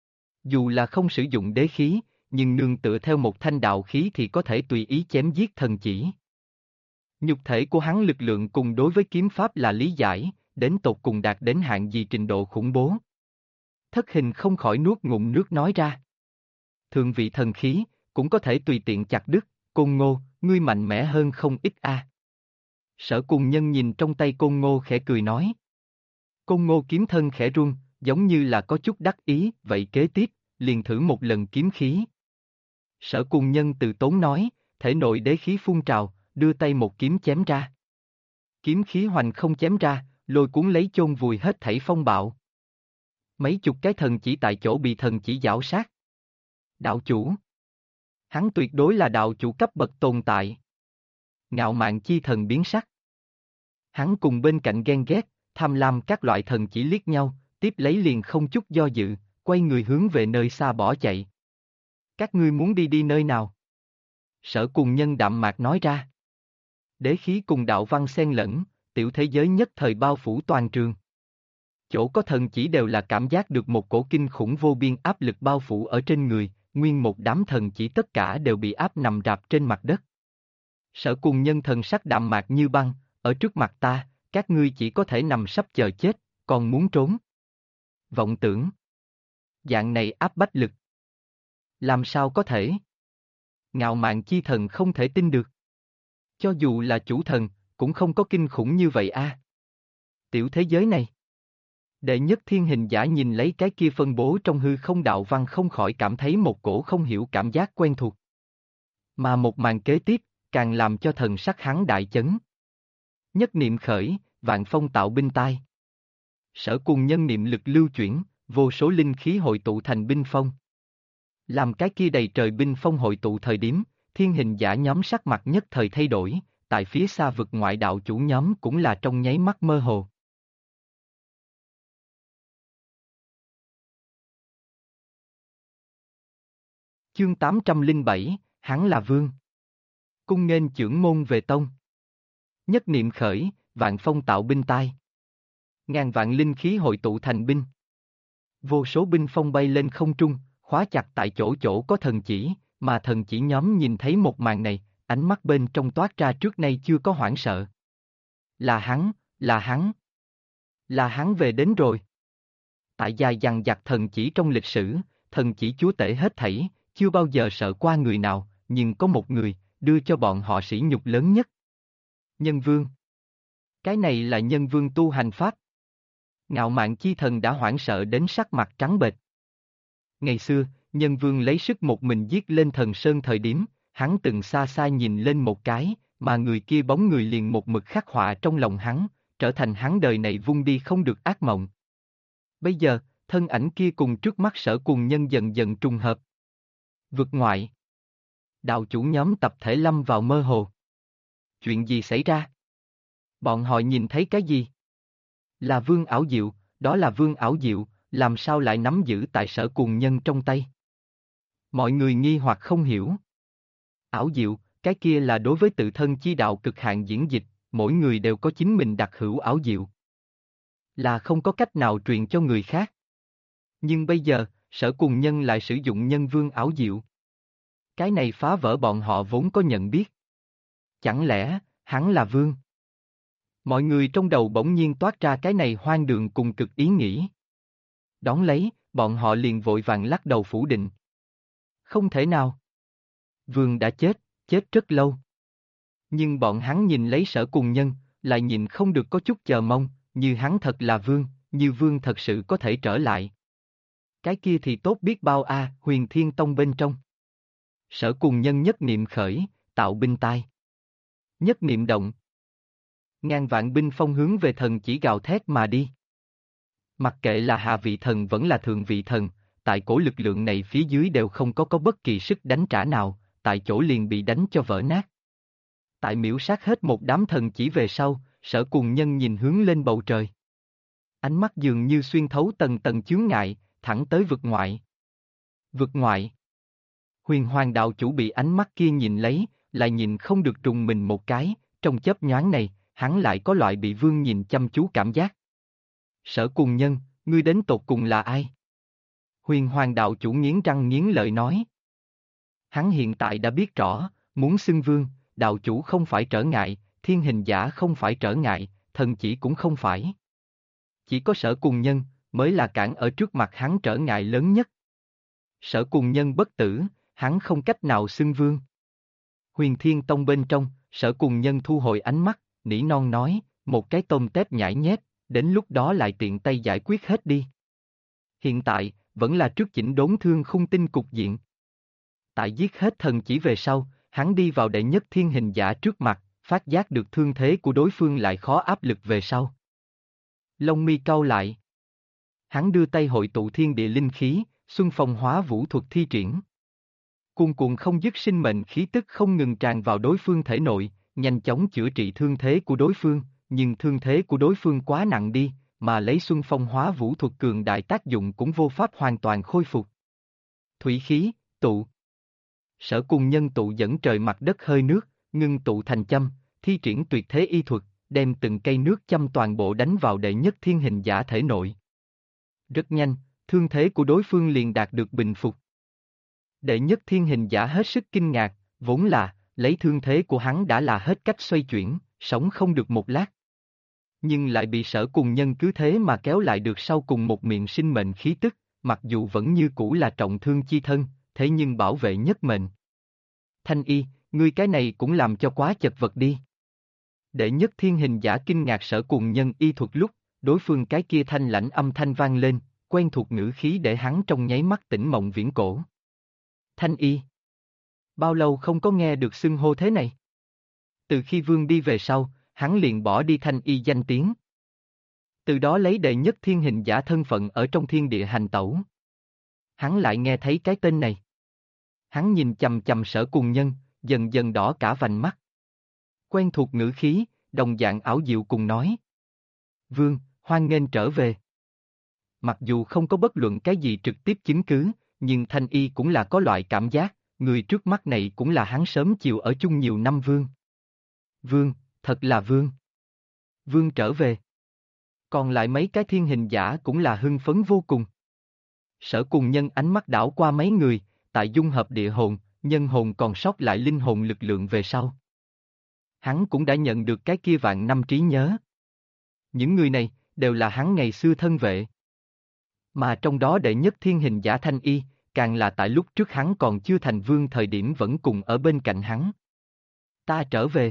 Dù là không sử dụng đế khí, nhưng nương tựa theo một thanh đạo khí thì có thể tùy ý chém giết thần chỉ. Nhục thể của hắn lực lượng cùng đối với kiếm pháp là lý giải, đến tột cùng đạt đến hạn gì trình độ khủng bố. Thất Hình không khỏi nuốt ngụm nước nói ra. Thượng vị thần khí, cũng có thể tùy tiện chặt đứt, Côn Ngô, ngươi mạnh mẽ hơn không ít a. Sở Cùng Nhân nhìn trong tay Côn Ngô khẽ cười nói. Côn Ngô kiếm thân khẽ run, giống như là có chút đắc ý, vậy kế tiếp, liền thử một lần kiếm khí. Sở Cùng Nhân từ tốn nói, thể nội đế khí phun trào, đưa tay một kiếm chém ra. Kiếm khí hoành không chém ra, lôi cuốn lấy chôn vùi hết thảy phong bạo. Mấy chục cái thần chỉ tại chỗ bị thần chỉ giảo sát. Đạo chủ. Hắn tuyệt đối là đạo chủ cấp bậc tồn tại. Ngạo mạn chi thần biến sắc. Hắn cùng bên cạnh ghen ghét, tham lam các loại thần chỉ liếc nhau, tiếp lấy liền không chút do dự, quay người hướng về nơi xa bỏ chạy. Các ngươi muốn đi nơi nào? Sở Cùng Nhân đạm mạc nói ra. Đế khí cùng đạo văn xen lẫn, tiểu thế giới nhất thời bao phủ toàn trường. Chỗ có thần chỉ đều là cảm giác được một cổ kinh khủng vô biên áp lực bao phủ ở trên người, nguyên một đám thần chỉ tất cả đều bị áp nằm rạp trên mặt đất. Sở Cùng Nhân thần sắc đạm mạc như băng, ở trước mặt ta, các ngươi chỉ có thể nằm sắp chờ chết, còn muốn trốn. Vọng tưởng. Dạng này áp bách lực. Làm sao có thể? Ngạo mạn chi thần không thể tin được. Cho dù là chủ thần, cũng không có kinh khủng như vậy a. Tiểu thế giới này. Đệ nhất thiên hình giả nhìn lấy cái kia phân bố trong hư không đạo văn không khỏi cảm thấy một cổ không hiểu cảm giác quen thuộc. Mà một màn kế tiếp, càng làm cho thần sắc hắn đại chấn. Nhất niệm khởi, vạn phong tạo binh tai. Sở Cùng Nhân niệm lực lưu chuyển, vô số linh khí hội tụ thành binh phong. Làm cái kia đầy trời binh phong hội tụ thời điểm, thiên hình giả nhóm sắc mặt nhất thời thay đổi, tại phía xa vực ngoại đạo chủ nhóm cũng là trong nháy mắt mơ hồ. Chương 807, hắn là vương. Cung nghênh chưởng môn về tông. Nhất niệm khởi, vạn phong tạo binh tai. Ngàn vạn linh khí hội tụ thành binh. Vô số binh phong bay lên không trung, khóa chặt tại chỗ chỗ có thần chỉ, mà thần chỉ nhóm nhìn thấy một màn này, ánh mắt bên trong toát ra trước nay chưa có hoảng sợ. Là hắn, là hắn. Là hắn về đến rồi. Tại dài dằng dặc thần chỉ trong lịch sử, thần chỉ chúa tể hết thảy, chưa bao giờ sợ qua người nào, nhưng có một người, đưa cho bọn họ sỉ nhục lớn nhất. Nhân vương. Cái này là nhân vương tu hành pháp. Ngạo mạn chi thần đã hoảng sợ đến sắc mặt trắng bệch. Ngày xưa, nhân vương lấy sức một mình giết lên thần sơn thời điểm, hắn từng xa xa nhìn lên một cái, mà người kia bóng người liền một mực khắc họa trong lòng hắn, trở thành hắn đời này vung đi không được ác mộng. Bây giờ, thân ảnh kia cùng trước mắt Sở Cùng Nhân dần dần trùng hợp. Vực ngoại. Đạo chủ nhóm tập thể lâm vào mơ hồ. Chuyện gì xảy ra? Bọn họ nhìn thấy cái gì? Là vương ảo diệu, đó là vương ảo diệu, làm sao lại nắm giữ tại Sở Cùng Nhân trong tay? Mọi người nghi hoặc không hiểu. Ảo diệu, cái kia là đối với tự thân chi đạo cực hạn diễn dịch, mỗi người đều có chính mình đặc hữu ảo diệu. Là không có cách nào truyền cho người khác. Nhưng bây giờ, Sở Cùng Nhân lại sử dụng nhân vương ảo diệu. Cái này phá vỡ bọn họ vốn có nhận biết. Chẳng lẽ, hắn là vương? Mọi người trong đầu bỗng nhiên toát ra cái này hoang đường cùng cực ý nghĩ. Đón lấy, bọn họ liền vội vàng lắc đầu phủ định. Không thể nào. Vương đã chết, chết rất lâu. Nhưng bọn hắn nhìn lấy Sở Cùng Nhân, lại nhìn không được có chút chờ mong, như hắn thật là vương, như vương thật sự có thể trở lại. Cái kia thì tốt biết bao a, Huyền Thiên Tông bên trong. Sở Cùng Nhân nhất niệm khởi, tạo binh tai. Nhất niệm động. Ngàn vạn binh phong hướng về thần chỉ gào thét mà đi. Mặc kệ là hạ vị thần vẫn là thượng vị thần, tại cổ lực lượng này phía dưới đều không có bất kỳ sức đánh trả nào, tại chỗ liền bị đánh cho vỡ nát. Tại miễu sát hết một đám thần chỉ về sau, Sở Cùng Nhân nhìn hướng lên bầu trời. Ánh mắt dường như xuyên thấu tầng tầng chướng ngại, thẳng tới vực ngoại. Vực ngoại. Huyền Hoàng đạo chủ bị ánh mắt kia nhìn lấy, lại nhìn không được trùng mình một cái, trong chớp nhoáng này, hắn lại có loại bị vương nhìn chăm chú cảm giác. Sở Cùng Nhân, ngươi đến tột cùng là ai? Huyền Hoàng đạo chủ nghiến răng nghiến lợi nói. Hắn hiện tại đã biết rõ, muốn xưng vương, đạo chủ không phải trở ngại, thiên hình giả không phải trở ngại, thần chỉ cũng không phải. Chỉ có Sở Cùng Nhân, mới là cản ở trước mặt hắn trở ngại lớn nhất. Sở Cùng Nhân bất tử, hắn không cách nào xưng vương. Huyền Thiên Tông bên trong, Sở Cùng Nhân thu hồi ánh mắt, nỉ non nói, một cái tôm tép nhãi nhép, đến lúc đó lại tiện tay giải quyết hết đi. Hiện tại, vẫn là trước chỉnh đốn thương khung tinh cục diện. Tại giết hết thần chỉ về sau, hắn đi vào đệ nhất thiên hình giả trước mặt, phát giác được thương thế của đối phương lại khó áp lực về sau. Lông mi cau lại. Hắn đưa tay hội tụ thiên địa linh khí, xuân phong hóa vũ thuật thi triển. Cuồn cuộn không dứt sinh mệnh khí tức không ngừng tràn vào đối phương thể nội, nhanh chóng chữa trị thương thế của đối phương, nhưng thương thế của đối phương quá nặng đi, mà lấy xuân phong hóa vũ thuật cường đại tác dụng cũng vô pháp hoàn toàn khôi phục. Thủy khí, tụ. Sở Cùng Nhân tụ dẫn trời mặt đất hơi nước, ngưng tụ thành châm, thi triển tuyệt thế y thuật, đem từng cây nước châm toàn bộ đánh vào đệ nhất thiên hình giả thể nội. Rất nhanh, thương thế của đối phương liền đạt được bình phục. Đệ nhất thiên hình giả hết sức kinh ngạc, vốn là, lấy thương thế của hắn đã là hết cách xoay chuyển, sống không được một lát. Nhưng lại bị Sở Cùng Nhân cứ thế mà kéo lại được sau cùng một miệng sinh mệnh khí tức, mặc dù vẫn như cũ là trọng thương chi thân, thế nhưng bảo vệ nhất mệnh. Thanh y, ngươi cái này cũng làm cho quá chật vật đi. Đệ nhất thiên hình giả kinh ngạc Sở Cùng Nhân y thuật lúc, đối phương cái kia thanh lãnh âm thanh vang lên, quen thuộc ngữ khí để hắn trong nháy mắt tỉnh mộng viễn cổ. Thanh y. Bao lâu không có nghe được xưng hô thế này? Từ khi vương đi về sau, hắn liền bỏ đi thanh y danh tiếng. Từ đó lấy đệ nhất thiên hình giả thân phận ở trong thiên địa hành tẩu. Hắn lại nghe thấy cái tên này. Hắn nhìn chằm chằm Sở Cùng Nhân, dần dần đỏ cả vành mắt. Quen thuộc ngữ khí, đồng dạng ảo diệu cùng nói. Vương, hoan nghênh trở về. Mặc dù không có bất luận cái gì trực tiếp chứng cứ, nhưng Thanh Y cũng là có loại cảm giác, người trước mắt này cũng là hắn sớm chiều ở chung nhiều năm Vương. Vương, thật là Vương. Vương trở về. Còn lại mấy cái thiên hình giả cũng là hưng phấn vô cùng. Sở Cùng Nhân ánh mắt đảo qua mấy người, tại dung hợp địa hồn, nhân hồn còn sót lại linh hồn lực lượng về sau. Hắn cũng đã nhận được cái kia vạn năm trí nhớ. Những người này, đều là hắn ngày xưa thân vệ. Mà trong đó đệ nhất thiên hình giả Thanh Y, càng là tại lúc trước hắn còn chưa thành vương thời điểm vẫn cùng ở bên cạnh hắn. Ta trở về.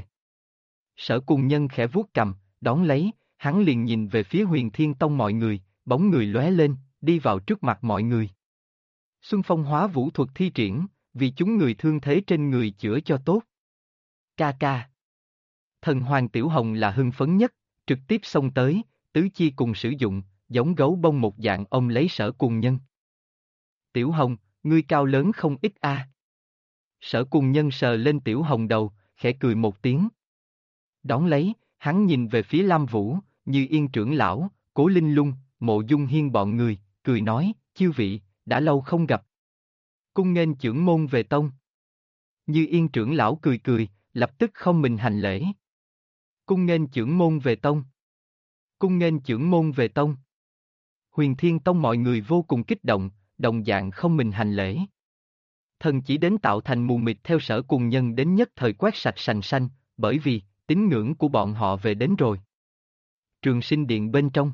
Sở Cùng Nhân khẽ vuốt cằm, đón lấy, hắn liền nhìn về phía Huyền Thiên Tông mọi người, bóng người lóe lên, đi vào trước mặt mọi người. Xuân Phong hóa vũ thuật thi triển, vì chúng người thương thế trên người chữa cho tốt. Ca ca. Thần Hoàng Tiểu Hồng là hưng phấn nhất, trực tiếp xông tới, tứ chi cùng sử dụng, giống gấu bông một dạng ôm lấy Sở Cùng Nhân. Tiểu Hồng, ngươi cao lớn không ít a. Sở Cùng Nhân sờ lên Tiểu Hồng đầu, khẽ cười một tiếng. Đón lấy, hắn nhìn về phía Lam Vũ, Như Yên trưởng lão, Cố Linh Lung, Mộ Dung Hiên bọn người, cười nói, chư vị, đã lâu không gặp. Cung nghênh trưởng môn về tông. Như Yên trưởng lão cười cười, lập tức không mình hành lễ. Cung nghênh trưởng môn về tông. Cung nghênh trưởng môn về tông. Huyền Thiên Tông mọi người vô cùng kích động, đồng dạng không mình hành lễ. Thần chỉ đến tạo thành mù mịt theo Sở Cùng Nhân đến nhất thời quét sạch sành xanh, bởi vì, tín ngưỡng của bọn họ về đến rồi. Trường Sinh Điện bên trong.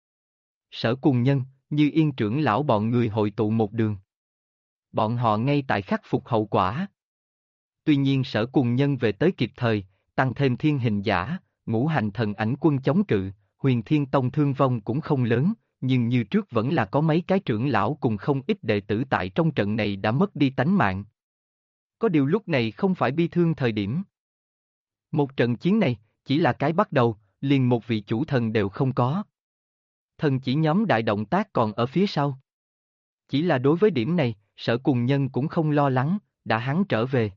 Sở Cùng Nhân, Như Yên trưởng lão bọn người hội tụ một đường. Bọn họ ngay tại khắc phục hậu quả. Tuy nhiên Sở Cùng Nhân về tới kịp thời, tăng thêm thiên hình giả, ngũ hành thần ảnh quân chống cự, Huyền Thiên Tông thương vong cũng không lớn, nhưng như trước vẫn là có mấy cái trưởng lão cùng không ít đệ tử tại trong trận này đã mất đi tánh mạng. Có điều lúc này không phải bi thương thời điểm. Một trận chiến này, chỉ là cái bắt đầu, liền một vị chủ thần đều không có. Thần chỉ nhóm đại động tác còn ở phía sau. Chỉ là đối với điểm này, Sở Cùng Nhân cũng không lo lắng, đã hắn trở về.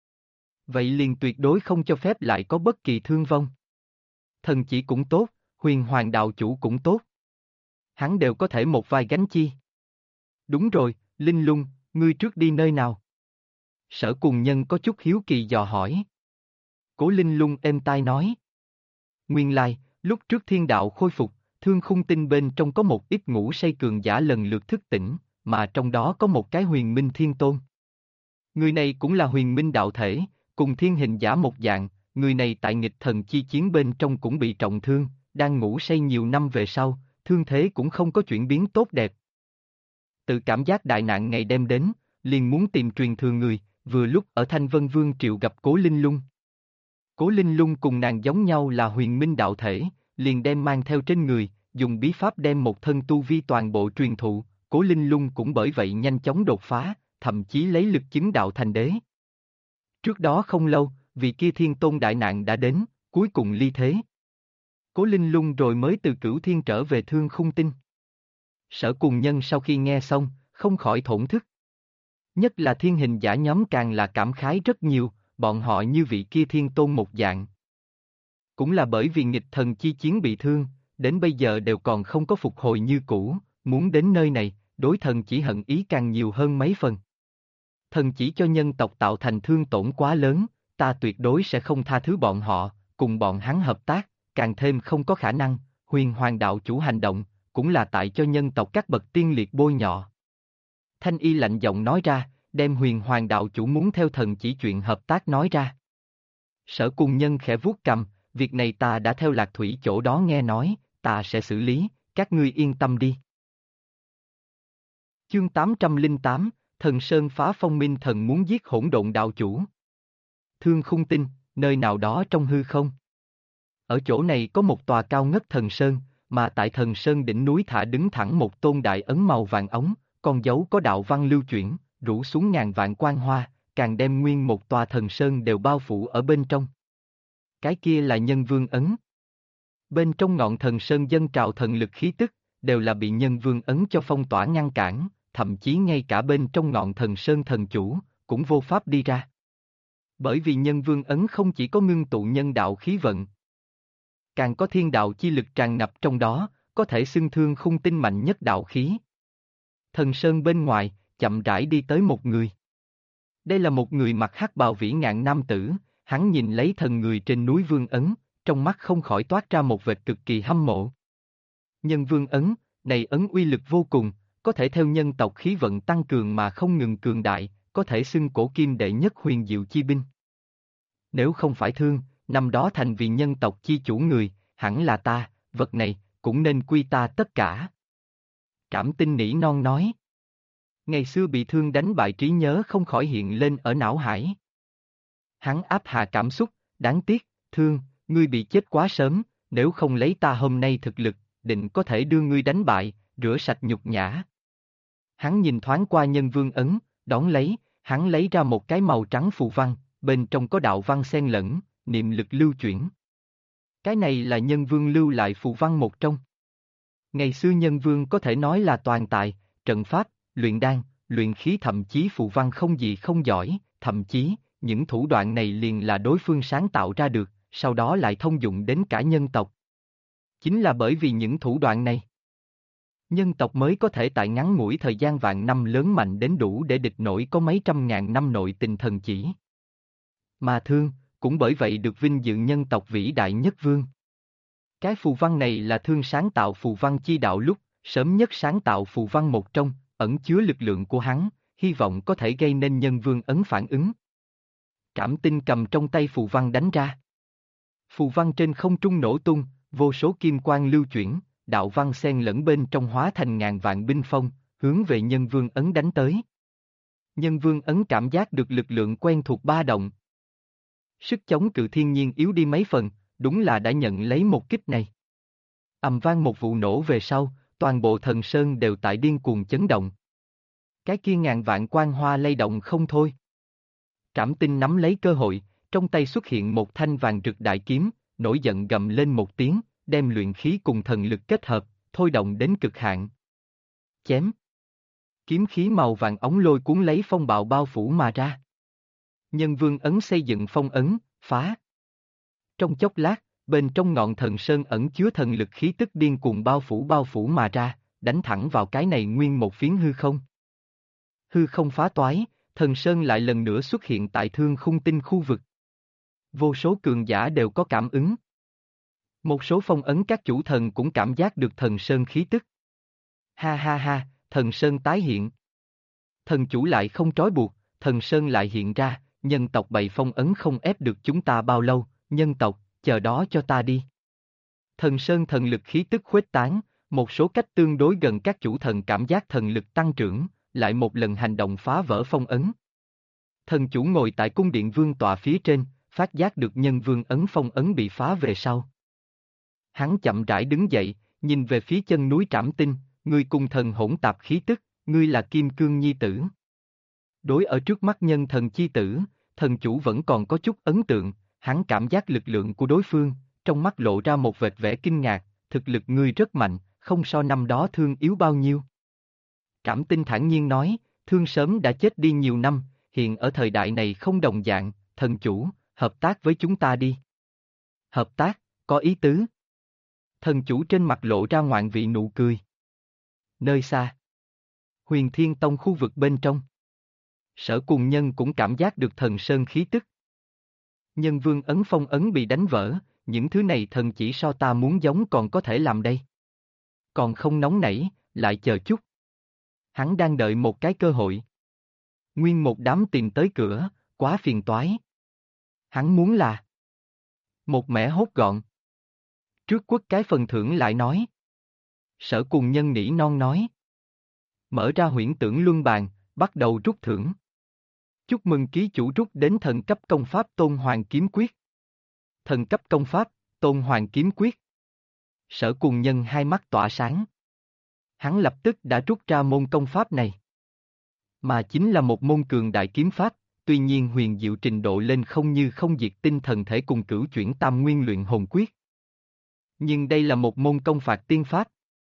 Vậy liền tuyệt đối không cho phép lại có bất kỳ thương vong. Thần chỉ cũng tốt, Huyền Hoàng đạo chủ cũng tốt. Hắn đều có thể một vai gánh chi. Đúng rồi, Linh Lung, ngươi trước đi nơi nào? Sở Cùng Nhân có chút hiếu kỳ dò hỏi. Cố Linh Lung êm tai nói. Nguyên lai, lúc trước thiên đạo khôi phục, thương khung tinh bên trong có một ít ngủ say cường giả lần lượt thức tỉnh, mà trong đó có một cái huyền minh thiên tôn. Người này cũng là huyền minh đạo thể, cùng thiên hình giả một dạng, người này tại nghịch thần chi chiến bên trong cũng bị trọng thương, đang ngủ say nhiều năm về sau, thương thế cũng không có chuyển biến tốt đẹp. Tự cảm giác đại nạn ngày đêm đến, liền muốn tìm truyền thừa người, vừa lúc ở Thanh Vân Vương Triệu gặp Cố Linh Lung. Cố Linh Lung cùng nàng giống nhau là huyền minh đạo thể, liền đem mang theo trên người, dùng bí pháp đem một thân tu vi toàn bộ truyền thụ, Cố Linh Lung cũng bởi vậy nhanh chóng đột phá, thậm chí lấy lực chứng đạo thành đế. Trước đó không lâu, vị kia thiên tôn đại nạn đã đến, cuối cùng ly thế. Cố Linh Lung rồi mới từ Cửu Thiên trở về Thương Khung Tinh. Sở Cùng Nhân sau khi nghe xong, không khỏi thổn thức. Nhất là thiên hình giả nhóm càng là cảm khái rất nhiều, bọn họ như vị kia thiên tôn một dạng. Cũng là bởi vì nghịch thần chi chiến bị thương, đến bây giờ đều còn không có phục hồi như cũ, muốn đến nơi này, đối thần chỉ hận ý càng nhiều hơn mấy phần. Thần chỉ cho nhân tộc tạo thành thương tổn quá lớn, ta tuyệt đối sẽ không tha thứ bọn họ, cùng bọn hắn hợp tác, càng thêm không có khả năng, Huyền Hoàng đạo chủ hành động, cũng là tại cho nhân tộc các bậc tiên liệt bôi nhọ. Thanh Y lạnh giọng nói ra, đem Huyền Hoàng đạo chủ muốn theo thần chỉ chuyện hợp tác nói ra. Sở Cùng Nhân khẽ vuốt cằm, việc này ta đã theo Lạc Thủy chỗ đó nghe nói, ta sẽ xử lý, các ngươi yên tâm đi. Chương 808, Thần Sơn phá phong minh thần muốn giết Hỗn Độn đạo chủ. Thương Khung Tinh, nơi nào đó trong hư không. Ở chỗ này có một tòa cao ngất thần sơn, mà tại thần sơn đỉnh núi thả đứng thẳng một tôn đại ấn màu vàng ống, con dấu có đạo văn lưu chuyển, rủ xuống ngàn vạn quang hoa, càng đem nguyên một tòa thần sơn đều bao phủ ở bên trong. Cái kia là Nhân Vương ấn. Bên trong ngọn thần sơn dâng trào thần lực khí tức, đều là bị Nhân Vương ấn cho phong tỏa ngăn cản, thậm chí ngay cả bên trong ngọn thần sơn thần chủ, cũng vô pháp đi ra. Bởi vì nhân vương ấn không chỉ có ngưng tụ nhân đạo khí vận, càng có thiên đạo chi lực tràn ngập trong đó, có thể xưng thương khung tinh mạnh nhất đạo khí. Thần sơn bên ngoài, chậm rãi đi tới một người. Đây là một người mặc hắc bào vĩ ngạn nam tử, hắn nhìn lấy thần người trên núi vương ấn, trong mắt không khỏi toát ra một vệt cực kỳ hâm mộ. Nhân vương ấn, này ấn uy lực vô cùng, có thể theo nhân tộc khí vận tăng cường mà không ngừng cường đại, có thể xưng cổ kim đệ nhất huyền diệu chi binh. Nếu không phải thương, năm đó thành vì nhân tộc chi chủ người, hẳn là ta, vật này, cũng nên quy ta tất cả. Trảm Tinh nỉ non nói. Ngày xưa bị thương đánh bại trí nhớ không khỏi hiện lên ở não hải. Hắn áp hạ cảm xúc, đáng tiếc, thương, ngươi bị chết quá sớm, nếu không lấy ta hôm nay thực lực, định có thể đưa ngươi đánh bại, rửa sạch nhục nhã. Hắn nhìn thoáng qua nhân vương ấn, đón lấy, hắn lấy ra một cái màu trắng phù văn, bên trong có đạo văn xen lẫn, niệm lực lưu chuyển. Cái này là nhân vương lưu lại phù văn một trong. Ngày xưa nhân vương có thể nói là toàn tài, trận pháp, luyện đan, luyện khí thậm chí phù văn không gì không giỏi, thậm chí, những thủ đoạn này liền là đối phương sáng tạo ra được, sau đó lại thông dụng đến cả nhân tộc. Chính là bởi vì những thủ đoạn này, nhân tộc mới có thể tại ngắn ngủi thời gian vạn năm lớn mạnh đến đủ để địch nổi có mấy trăm ngàn năm nội tình thần chỉ. Mà thương, cũng bởi vậy được vinh dự nhân tộc vĩ đại nhất vương. Cái phù văn này là thương sáng tạo phù văn chi đạo lúc, sớm nhất sáng tạo phù văn một trong, ẩn chứa lực lượng của hắn, hy vọng có thể gây nên nhân vương ấn phản ứng. Trảm Tinh cầm trong tay phù văn đánh ra. Phù văn trên không trung nổ tung, vô số kim quang lưu chuyển, đạo văn xen lẫn bên trong hóa thành ngàn vạn binh phong, hướng về nhân vương ấn đánh tới. Nhân vương ấn cảm giác được lực lượng quen thuộc ba động. Sức chống cự thiên nhiên yếu đi mấy phần, đúng là đã nhận lấy một kích này. Ầm vang một vụ nổ về sau, toàn bộ thần sơn đều tại điên cuồng chấn động. Cái kia ngàn vạn quang hoa lay động không thôi. Trảm Tinh nắm lấy cơ hội, trong tay xuất hiện một thanh vàng rực đại kiếm, nổi giận gầm lên một tiếng, đem luyện khí cùng thần lực kết hợp, thôi động đến cực hạn. Chém. Kiếm khí màu vàng ống lôi cuốn lấy phong bạo bao phủ mà ra. Nhân vương ấn xây dựng phong ấn, phá. Trong chốc lát, bên trong ngọn thần sơn ẩn chứa thần lực khí tức điên cuồng bao phủ mà ra, đánh thẳng vào cái này nguyên một phiến hư không. Hư không phá toái, thần sơn lại lần nữa xuất hiện tại thương khung tinh khu vực. Vô số cường giả đều có cảm ứng. Một số phong ấn các chủ thần cũng cảm giác được thần sơn khí tức. Ha ha ha, thần sơn tái hiện. Thần chủ lại không trói buộc, thần sơn lại hiện ra, nhân tộc bày phong ấn không ép được chúng ta bao lâu, nhân tộc, chờ đó cho ta đi. Thần sơn thần lực khí tức khuếch tán, một số cách tương đối gần các chủ thần cảm giác thần lực tăng trưởng, lại một lần hành động phá vỡ phong ấn. Thần chủ ngồi tại cung điện vương tọa phía trên, phát giác được nhân vương ấn phong ấn bị phá về sau. Hắn chậm rãi đứng dậy, nhìn về phía chân núi Trảm Tinh, ngươi cùng thần hỗn tạp khí tức, ngươi là kim cương nhi tử. Đối ở trước mắt nhân thần chi tử, thần chủ vẫn còn có chút ấn tượng, hắn cảm giác lực lượng của đối phương, trong mắt lộ ra một vệt vẻ kinh ngạc, thực lực ngươi rất mạnh, không so năm đó thương yếu bao nhiêu. Trảm Tinh thản nhiên nói, thương sớm đã chết đi nhiều năm, hiện ở thời đại này không đồng dạng, thần chủ, hợp tác với chúng ta đi. Hợp tác, có ý tứ. Thần chủ trên mặt lộ ra ngoạn vị nụ cười. Nơi xa, Huyền Thiên Tông khu vực bên trong, Sở Cùng Nhân cũng cảm giác được thần sơn khí tức. Nhân vương ấn phong ấn bị đánh vỡ, những thứ này thần chỉ so ta muốn giống còn có thể làm đây. Còn không nóng nảy, lại chờ chút. Hắn đang đợi một cái cơ hội. Nguyên một đám tìm tới cửa, quá phiền toái. Hắn muốn là một mẻ hốt gọn. Trước quất cái phần thưởng lại nói. Sở Cùng Nhân nỉ non nói. Mở ra huyễn tưởng luân bàn, bắt đầu rút thưởng. Chúc mừng ký chủ rút đến thần cấp công pháp Tôn Hoàng Kiếm Quyết. Thần cấp công pháp, Tôn Hoàng Kiếm Quyết. Sở Cùng Nhân hai mắt tỏa sáng. Hắn lập tức đã rút ra môn công pháp này. Mà chính là một môn cường đại kiếm pháp, tuy nhiên huyền diệu trình độ lên không như không diệt tinh thần thể cùng cửu chuyển tam nguyên luyện hồn quyết. Nhưng đây là một môn công phạt tiên pháp.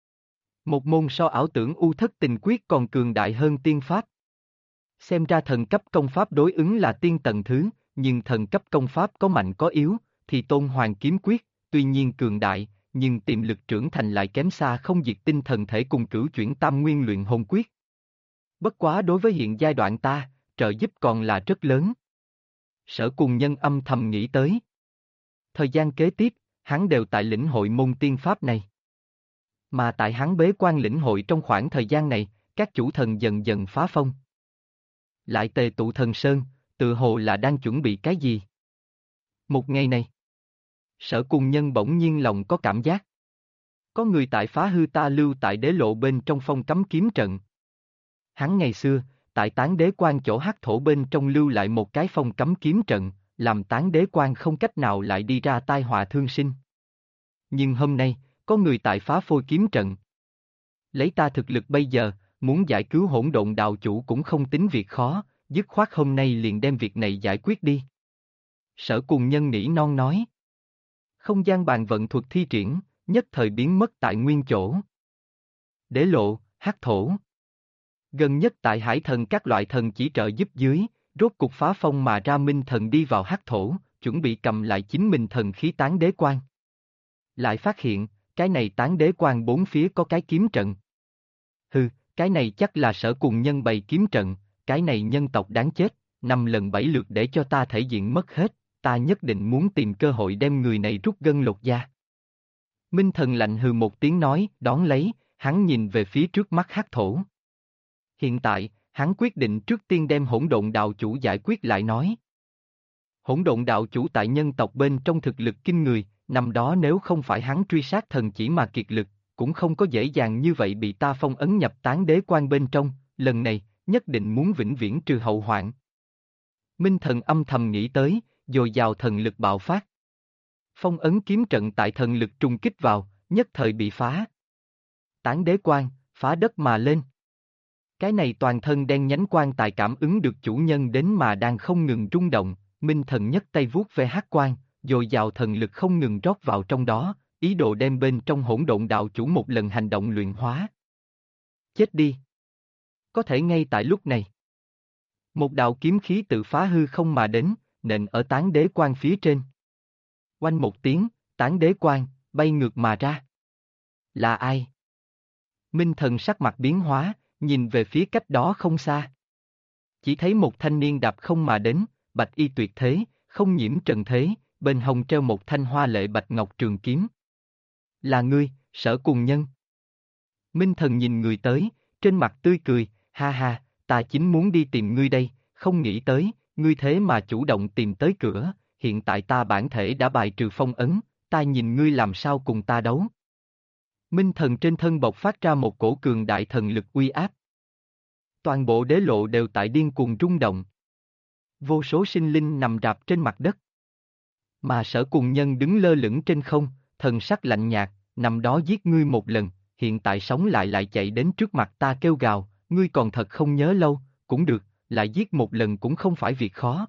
Một môn so ảo tưởng u thất tình quyết còn cường đại hơn tiên pháp. Xem ra thần cấp công pháp đối ứng là tiên tầng thứ, nhưng thần cấp công pháp có mạnh có yếu, thì Tôn Hoàng kiếm quyết, tuy nhiên cường đại, nhưng tiềm lực trưởng thành lại kém xa không diệt tinh thần thể cùng cửu chuyển tam nguyên luyện hồn quyết. Bất quá đối với hiện giai đoạn ta, trợ giúp còn là rất lớn. Sở Cùng Nhân âm thầm nghĩ tới. Thời gian kế tiếp, hắn đều tại lĩnh hội môn tiên pháp này. Mà tại hắn bế quan lĩnh hội trong khoảng thời gian này, các chủ thần dần dần phá phong. Lại tề tụ thần sơn, tự hồ là đang chuẩn bị cái gì. Một ngày này, Sở Cùng Nhân bỗng nhiên lòng có cảm giác. Có người tại phá hư ta lưu tại đế lộ bên trong phong cấm kiếm trận. Hắn ngày xưa, tại tán đế quan chỗ hắc thổ bên trong lưu lại một cái phong cấm kiếm trận, làm tán đế quan không cách nào lại đi ra tai họa thương sinh. Nhưng hôm nay, có người tại phá phôi kiếm trận. Lấy ta thực lực bây giờ, muốn giải cứu hỗn độn đạo chủ cũng không tính việc khó, dứt khoát hôm nay liền đem việc này giải quyết đi. Sở Cùng Nhân nỉ non nói. Không gian bàn vận thuật thi triển, nhất thời biến mất tại nguyên chỗ. Đế lộ, hắc thổ. Gần nhất tại hải thần các loại thần chỉ trợ giúp dưới, rốt cục phá phong mà ra minh thần đi vào hắc thổ, chuẩn bị cầm lại chính mình thần khí tán đế quan. Lại phát hiện, cái này tán đế quan bốn phía có cái kiếm trận. Hừ, cái này chắc là Sở Cùng Nhân bày kiếm trận, cái này nhân tộc đáng chết, 5 lần 7 lượt để cho ta thể diện mất hết, ta nhất định muốn tìm cơ hội đem người này rút gân lột da. Minh thần lạnh hừ một tiếng nói, đón lấy, hắn nhìn về phía trước mắt hắc thổ. Hiện tại, hắn quyết định trước tiên đem hỗn độn đạo chủ giải quyết lại nói. Hỗn độn đạo chủ tại nhân tộc bên trong thực lực kinh người, năm đó nếu không phải hắn truy sát thần chỉ mà kiệt lực, cũng không có dễ dàng như vậy bị ta phong ấn nhập tán đế quan bên trong, lần này, nhất định muốn vĩnh viễn trừ hậu hoạn. Minh thần âm thầm nghĩ tới, dồi dào thần lực bạo phát. Phong ấn kiếm trận tại thần lực trùng kích vào, nhất thời bị phá. Tán đế quan, phá đất mà lên. Cái này toàn thân đen nhánh quan tài cảm ứng được chủ nhân đến mà đang không ngừng rung động, Minh thần nhấc tay vuốt ve hắc quan, dồi dào thần lực không ngừng rót vào trong đó, ý đồ đem bên trong hỗn độn đạo chủ một lần hành động luyện hóa. Chết đi! Có thể ngay tại lúc này. Một đạo kiếm khí tự phá hư không mà đến, nện ở tán đế quan phía trên. Oanh một tiếng, tán đế quan, bay ngược mà ra. Là ai? Minh thần sắc mặt biến hóa, nhìn về phía cách đó không xa. Chỉ thấy một thanh niên đạp không mà đến, bạch y tuyệt thế, không nhiễm trần thế, bên hông treo một thanh hoa lệ bạch ngọc trường kiếm. Là ngươi, Sở Cùng Nhân. Minh thần nhìn người tới, trên mặt tươi cười, ha ha, ta chính muốn đi tìm ngươi đây, không nghĩ tới, ngươi thế mà chủ động tìm tới cửa, hiện tại ta bản thể đã bài trừ phong ấn, ta nhìn ngươi làm sao cùng ta đấu. Minh thần trên thân bộc phát ra một cổ cường đại thần lực uy áp. Toàn bộ đế lộ đều tại điên cuồng rung động. Vô số sinh linh nằm rạp trên mặt đất. Mà Sở Cùng Nhân đứng lơ lửng trên không, thần sắc lạnh nhạt, nằm đó giết ngươi một lần, hiện tại sống lại chạy đến trước mặt ta kêu gào, ngươi còn thật không nhớ lâu, cũng được, lại giết một lần cũng không phải việc khó.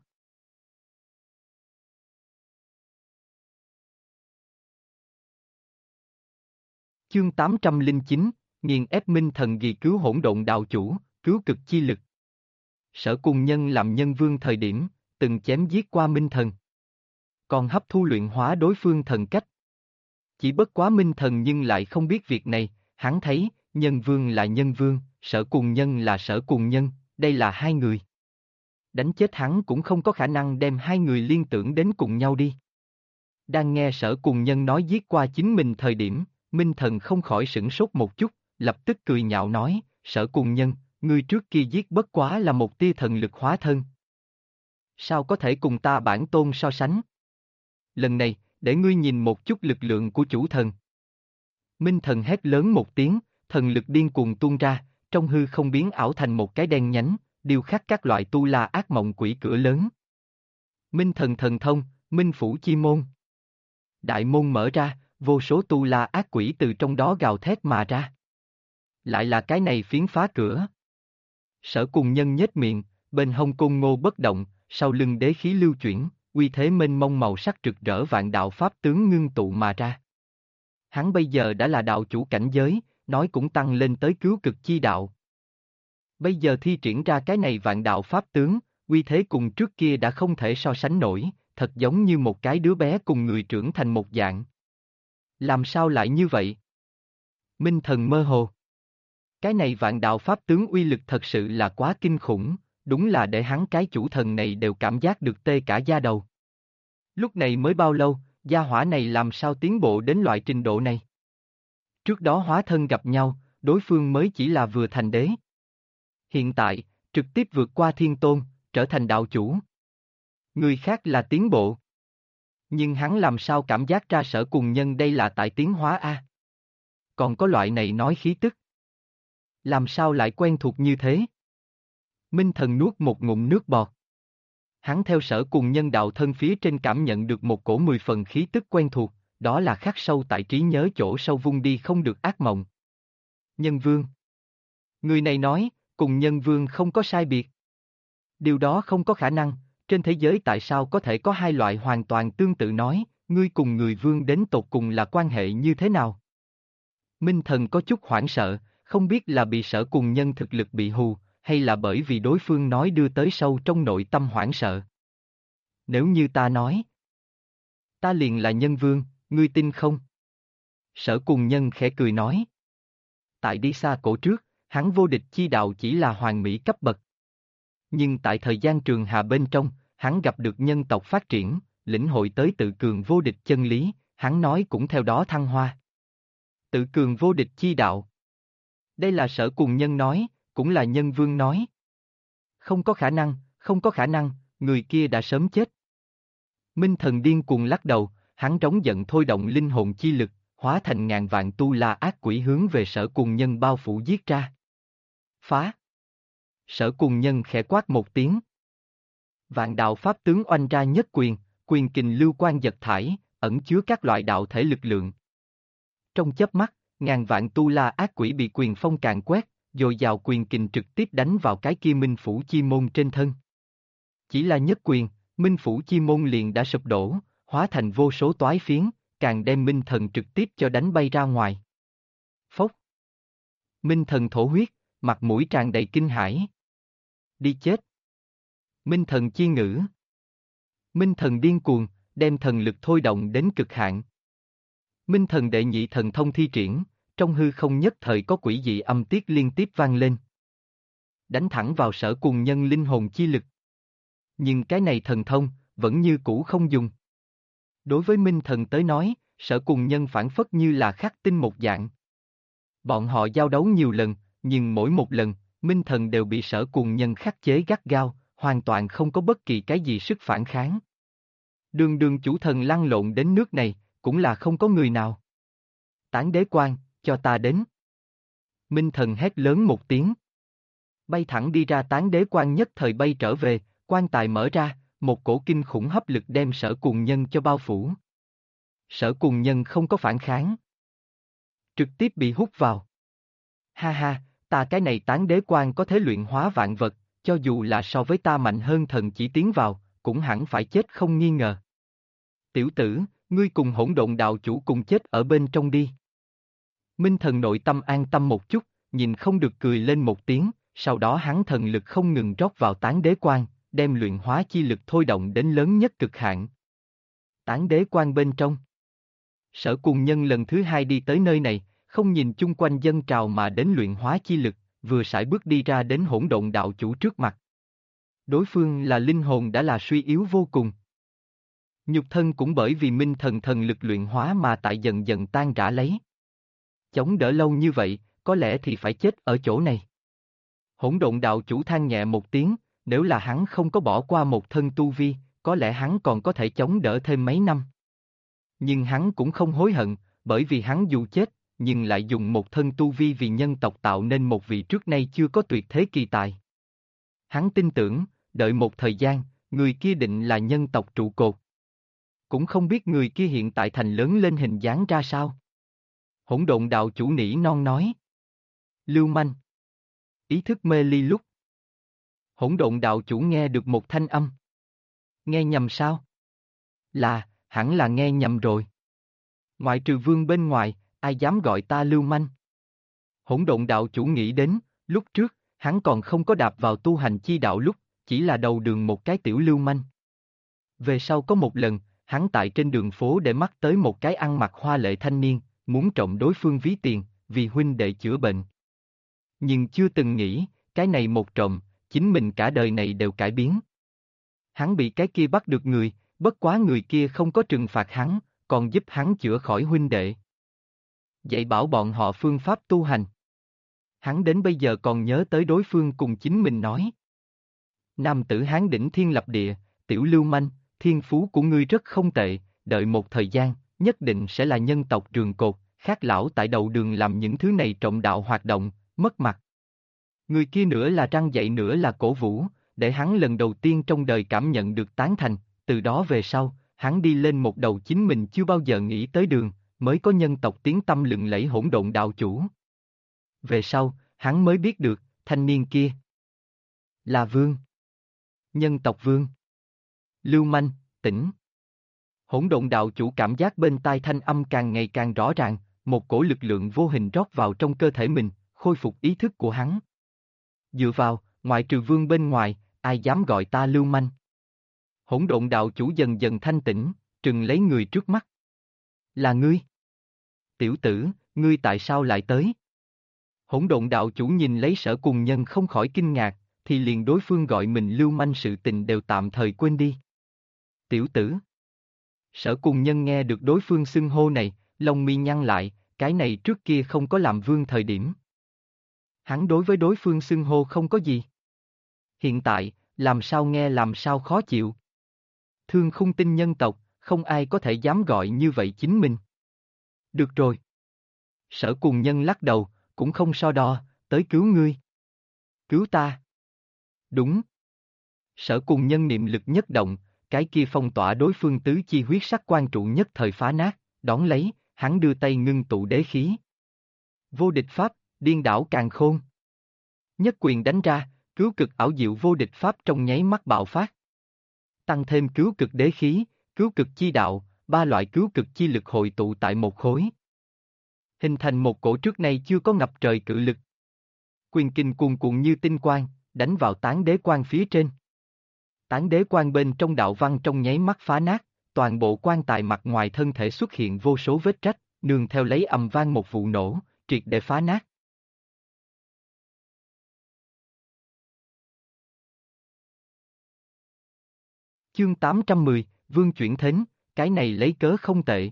Chương 809, nghiền ép minh thần vì cứu hỗn độn đạo chủ, cứu cực chi lực. Sở Cùng Nhân làm nhân vương thời điểm, từng chém giết qua minh thần. Còn hấp thu luyện hóa đối phương thần cách. Chỉ bất quá minh thần nhưng lại không biết việc này, hắn thấy, nhân vương là nhân vương, Sở Cùng Nhân là Sở Cùng Nhân, đây là hai người. Đánh chết hắn cũng không có khả năng đem hai người liên tưởng đến cùng nhau đi. Đang nghe Sở Cùng Nhân nói giết qua chính mình thời điểm, minh thần không khỏi sửng sốt một chút, lập tức cười nhạo nói, Sở Cùng Nhân, ngươi trước kia giết bất quá là một tia thần lực hóa thân. Sao có thể cùng ta bản tôn so sánh? Lần này, để ngươi nhìn một chút lực lượng của chủ thần. Minh thần hét lớn một tiếng, thần lực điên cuồng tuôn ra, trong hư không biến ảo thành một cái đen nhánh, điêu khắc các loại tu la ác mộng quỷ cửa lớn. Minh thần thần thông, Minh Phủ Chi Môn. Đại môn mở ra, vô số tu la ác quỷ từ trong đó gào thét mà ra. Lại là cái này phiến phá cửa. Sở Cùng Nhân nhếch miệng, bên hông côn ngô bất động, sau lưng đế khí lưu chuyển, uy thế mênh mông màu sắc rực rỡ vạn đạo pháp tướng ngưng tụ mà ra. Hắn bây giờ đã là đạo chủ cảnh giới, nói cũng tăng lên tới cứu cực chi đạo. Bây giờ thi triển ra cái này vạn đạo pháp tướng, uy thế cùng trước kia đã không thể so sánh nổi, thật giống như một cái đứa bé cùng người trưởng thành một dạng. Làm sao lại như vậy? Minh Thần mơ hồ. Cái này vạn đạo pháp tướng uy lực thật sự là quá kinh khủng, đúng là để hắn cái chủ thần này đều cảm giác được tê cả da đầu. Lúc này mới bao lâu, gia hỏa này làm sao tiến bộ đến loại trình độ này? Trước đó hóa thân gặp nhau, đối phương mới chỉ là vừa thành đế. Hiện tại, trực tiếp vượt qua thiên tôn, trở thành đạo chủ. Người khác là tiến bộ. Nhưng hắn làm sao cảm giác ra Sở Cùng Nhân đây là tại tiến hóa a? Còn có loại này nói khí tức. Làm sao lại quen thuộc như thế? Minh Thần nuốt một ngụm nước bọt. Hắn theo Sở Cùng Nhân đạo thân phía trên cảm nhận được một cổ 10 phần khí tức quen thuộc, đó là khắc sâu tại trí nhớ chỗ sâu vung đi không được ác mộng. Nhân Vương. Người này nói, cùng Nhân Vương không có sai biệt. Điều đó không có khả năng, trên thế giới tại sao có thể có hai loại hoàn toàn tương tự nói, ngươi cùng người Vương đến tột cùng là quan hệ như thế nào? Minh Thần có chút hoảng sợ, không biết là bị Sở Cùng Nhân thực lực bị hù, hay là bởi vì đối phương nói đưa tới sâu trong nội tâm hoảng sợ. Nếu như ta nói, ta liền là Nhân Vương, ngươi tin không? Sở Cùng Nhân khẽ cười nói. Tại đi xa cổ trước, hắn vô địch chi đạo chỉ là hoàn mỹ cấp bậc. Nhưng tại thời gian trường hà bên trong, hắn gặp được nhân tộc phát triển, lĩnh hội tới tự cường vô địch chân lý, hắn nói cũng theo đó thăng hoa. Tự cường vô địch chi đạo. Đây là Sở Cùng Nhân nói, cũng là Nhân Vương nói. Không có khả năng, không có khả năng, người kia đã sớm chết. Minh Thần điên cuồng lắc đầu, hắn trống giận thôi động linh hồn chi lực, hóa thành ngàn vạn tu la ác quỷ hướng về Sở Cùng Nhân bao phủ giết ra. Phá! Sở Cùng Nhân khẽ quát một tiếng. Vạn đạo pháp tướng oanh ra nhất quyền, quyền kình lưu quan giật thải, ẩn chứa các loại đạo thể lực lượng. Trong chớp mắt, ngàn vạn tu la ác quỷ bị quyền phong càn quét, dồi dào quyền kình trực tiếp đánh vào cái kia Minh Phủ Chi Môn trên thân. Chỉ là nhất quyền, Minh Phủ Chi Môn liền đã sụp đổ, hóa thành vô số toái phiến, càng đem Minh Thần trực tiếp cho đánh bay ra ngoài. Phốc! Minh Thần thổ huyết, mặt mũi tràn đầy kinh hãi. Đi chết! Minh Thần chi ngữ. Minh Thần điên cuồng, đem thần lực thôi động đến cực hạn. Minh Thần đệ nhị thần thông thi triển, trong hư không nhất thời có quỷ dị âm tiết liên tiếp vang lên. Đánh thẳng vào Sở Cùng Nhân linh hồn chi lực. Nhưng cái này thần thông, vẫn như cũ không dùng. Đối với Minh Thần tới nói, Sở Cùng Nhân phản phất như là khắc tinh một dạng. Bọn họ giao đấu nhiều lần, nhưng mỗi một lần, Minh Thần đều bị Sở Cùng Nhân khắc chế gắt gao, hoàn toàn không có bất kỳ cái gì sức phản kháng. Đường đường chủ thần lăn lộn đến nước này, cũng là không có người nào. Tán đế quan, cho ta đến. Minh Thần hét lớn một tiếng. Bay thẳng đi ra tán đế quan nhất thời bay trở về, quan tài mở ra, một cổ kinh khủng hấp lực đem Sở Cùng Nhân cho bao phủ. Sở Cùng Nhân không có phản kháng. Trực tiếp bị hút vào. Ha ha, ta cái này tán đế quan có thể luyện hóa vạn vật, cho dù là so với ta mạnh hơn thần chỉ tiến vào, cũng hẳn phải chết không nghi ngờ. Tiểu tử, ngươi cùng Hỗn Độn đạo chủ cùng chết ở bên trong đi. Minh Thần nội tâm an tâm một chút, nhìn không được cười lên một tiếng, sau đó hắn thần lực không ngừng rót vào tán đế quan, đem luyện hóa chi lực thôi động đến lớn nhất cực hạn. Tán đế quan bên trong. Sở Cùng Nhân lần thứ hai đi tới nơi này, không nhìn chung quanh dân trào mà đến luyện hóa chi lực, vừa sải bước đi ra đến Hỗn Độn đạo chủ trước mặt. Đối phương là linh hồn đã là suy yếu vô cùng. Nhục thân cũng bởi vì Minh Thần thần lực luyện hóa mà tại dần dần tan rã lấy. Chống đỡ lâu như vậy, có lẽ thì phải chết ở chỗ này. Hỗn Độn đạo chủ than nhẹ một tiếng, nếu là hắn không có bỏ qua một thân tu vi, có lẽ hắn còn có thể chống đỡ thêm mấy năm. Nhưng hắn cũng không hối hận, bởi vì hắn dù chết, nhưng lại dùng một thân tu vi vì nhân tộc tạo nên một vị trước nay chưa có tuyệt thế kỳ tài. Hắn tin tưởng, đợi một thời gian, người kia định là nhân tộc trụ cột. Cũng không biết người kia hiện tại thành lớn lên hình dáng ra sao. Hỗn Độn đạo chủ nỉ non nói. Lưu manh. Ý thức mê ly lúc. Hỗn Độn đạo chủ nghe được một thanh âm. Nghe nhầm sao? Hẳn là nghe nhầm rồi. Ngoại trừ Vương bên ngoài, ai dám gọi ta lưu manh? Hỗn Độn đạo chủ nghĩ đến, lúc trước, hắn còn không có đạp vào tu hành chi đạo lúc, chỉ là đầu đường một cái tiểu lưu manh. Về sau có một lần, hắn tại trên đường phố để mắt tới một cái ăn mặc hoa lệ thanh niên, muốn trộm đối phương ví tiền, vì huynh đệ chữa bệnh. Nhưng chưa từng nghĩ, cái này một trộm, chính mình cả đời này đều cải biến. Hắn bị cái kia bắt được người, bất quá người kia không có trừng phạt hắn, còn giúp hắn chữa khỏi huynh đệ. Dạy bảo bọn họ phương pháp tu hành. Hắn đến bây giờ còn nhớ tới đối phương cùng chính mình nói. Nam tử Hán đỉnh thiên lập địa, tiểu lưu manh, thiên phú của ngươi rất không tệ, đợi một thời gian, nhất định sẽ là nhân tộc trường cột, khác lão tại đầu đường làm những thứ này trộm đạo hoạt động, mất mặt. Người kia nữa là răng dạy nữa là cổ vũ, để hắn lần đầu tiên trong đời cảm nhận được tán thành, từ đó về sau, hắn đi lên một đầu chính mình chưa bao giờ nghĩ tới đường, mới có nhân tộc tiếng tăm lừng lẫy hỗn độn đạo chủ. Về sau, hắn mới biết được, thanh niên kia là vương. Nhân tộc vương. Lưu manh, tỉnh. Hỗn độn đạo chủ cảm giác bên tai thanh âm càng ngày càng rõ ràng, một cổ lực lượng vô hình rót vào trong cơ thể mình, khôi phục ý thức của hắn. Dựa vào, ngoại trừ vương bên ngoài, ai dám gọi ta lưu manh. Hỗn độn đạo chủ dần dần thanh tỉnh, trừng lấy người trước mắt. Là ngươi. Tiểu tử, ngươi tại sao lại tới? Hỗn độn đạo chủ nhìn lấy Sở Cùng Nhân không khỏi kinh ngạc, thì liền đối phương gọi mình lưu manh sự tình đều tạm thời quên đi. Tiểu tử. Sở Cùng Nhân nghe được đối phương xưng hô này, lông mi nhăn lại, cái này trước kia không có làm vương thời điểm. Hắn đối với đối phương xưng hô không có gì. Hiện tại, làm sao nghe làm sao khó chịu. Thương khung tinh nhân tộc, không ai có thể dám gọi như vậy chính mình. Được rồi. Sở Cùng Nhân lắc đầu, cũng không so đo, tới cứu ngươi. Cứu ta. Đúng. Sở Cùng Nhân niệm lực nhất động, cái kia phong tỏa đối phương tứ chi huyết sắc quan trụ nhất thời phá nát, đón lấy, hắn đưa tay ngưng tụ đế khí. Vô địch pháp, điên đảo càn khôn. Nhất quyền đánh ra, cứu cực ảo diệu vô địch pháp trong nháy mắt bạo phát. Tăng thêm cứu cực đế khí, cứu cực chi đạo, ba loại cứu cực chi lực hội tụ tại một khối. Hình thành một cổ trước nay chưa có ngập trời cự lực. Quyền kinh cuồn cuộn như tinh quang, đánh vào tán đế quan phía trên. Tán đế quan bên trong đạo văn trong nháy mắt phá nát, toàn bộ quan tài mặt ngoài thân thể xuất hiện vô số vết rách, nương theo lấy ầm vang một vụ nổ, triệt để phá nát. Chương 810, Vương chuyển thến, cái này lấy cớ không tệ.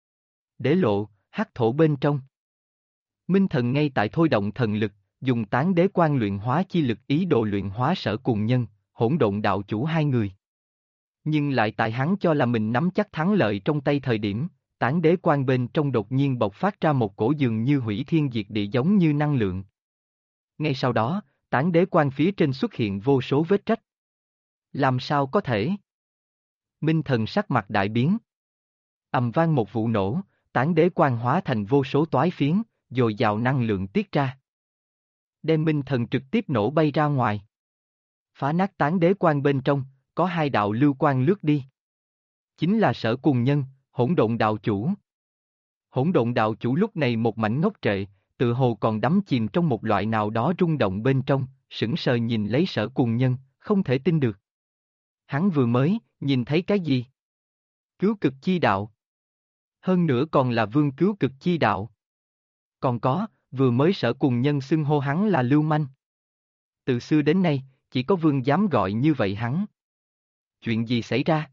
Đế lộ, hắc thổ bên trong. Minh thần ngay tại thôi động thần lực, dùng tán đế quan luyện hóa chi lực ý đồ luyện hóa Sở Cùng Nhân, hỗn độn đạo chủ hai người. Nhưng lại tại hắn cho là mình nắm chắc thắng lợi trong tay thời điểm, tán đế quan bên trong đột nhiên bộc phát ra một cổ dường như hủy thiên diệt địa giống như năng lượng. Ngay sau đó, tán đế quan phía trên xuất hiện vô số vết rách. Làm sao có thể? Minh thần sắc mặt đại biến. Ầm vang một vụ nổ, tán đế quan hóa thành vô số toái phiến, dồi dào năng lượng tiết ra. Đem Minh thần trực tiếp nổ bay ra ngoài. Phá nát tán đế quan bên trong, có hai đạo lưu quang lướt đi. Chính là Sở Cùng Nhân, hỗn độn đạo chủ. Hỗn độn đạo chủ lúc này một mảnh ngốc trệ, tự hồ còn đắm chìm trong một loại nào đó rung động bên trong, sững sờ nhìn lấy Sở Cùng Nhân, không thể tin được. Hắn vừa mới, nhìn thấy cái gì? Cứu cực chi đạo. Hơn nữa còn là vương cứu cực chi đạo. Còn có, vừa mới Sở Cùng Nhân xưng hô hắn là lưu manh. Từ xưa đến nay, chỉ có vương dám gọi như vậy hắn. Chuyện gì xảy ra?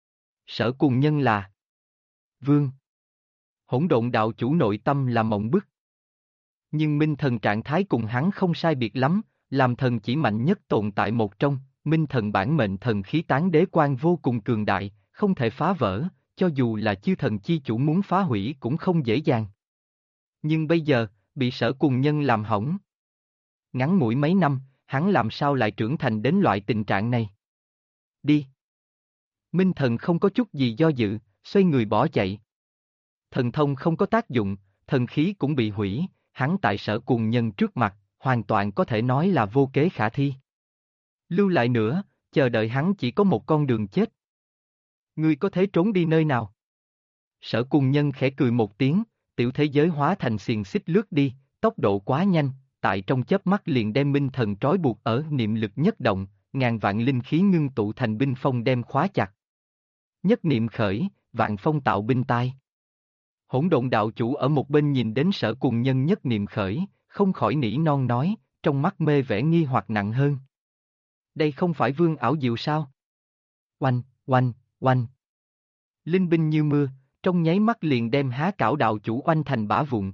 Sở Cùng Nhân là vương. Hỗn độn đạo chủ nội tâm là mộng bức. Nhưng Minh thần trạng thái cùng hắn không sai biệt lắm, làm thần chỉ mạnh nhất tồn tại một trong, Minh thần bản mệnh thần khí tán đế quan vô cùng cường đại, không thể phá vỡ, cho dù là chư thần chi chủ muốn phá hủy cũng không dễ dàng. Nhưng bây giờ, bị Sở Cùng Nhân làm hỏng. Ngắn ngủi mấy năm, hắn làm sao lại trưởng thành đến loại tình trạng này? Đi! Minh thần không có chút gì do dự, xoay người bỏ chạy. Thần thông không có tác dụng, thần khí cũng bị hủy, hắn tại Sở Cùng Nhân trước mặt, hoàn toàn có thể nói là vô kế khả thi. Lưu lại nữa, chờ đợi hắn chỉ có một con đường chết. Ngươi có thể trốn đi nơi nào? Sở Cùng Nhân khẽ cười một tiếng, tiểu thế giới hóa thành xiềng xích lướt đi, tốc độ quá nhanh, tại trong chớp mắt liền đem Minh thần trói buộc ở niệm lực nhất động, ngàn vạn linh khí ngưng tụ thành binh phong đem khóa chặt. Nhất niệm khởi, vạn phong tạo binh tai. Hỗn độn đạo chủ ở một bên nhìn đến Sở Cùng Nhân nhất niệm khởi, không khỏi nỉ non nói, trong mắt mê vẻ nghi hoặc nặng hơn. Đây không phải vương ảo diệu sao? Oanh, oanh, oanh. Linh binh như mưa, trong nháy mắt liền đem Há Cảo đạo chủ oanh thành bã vụn.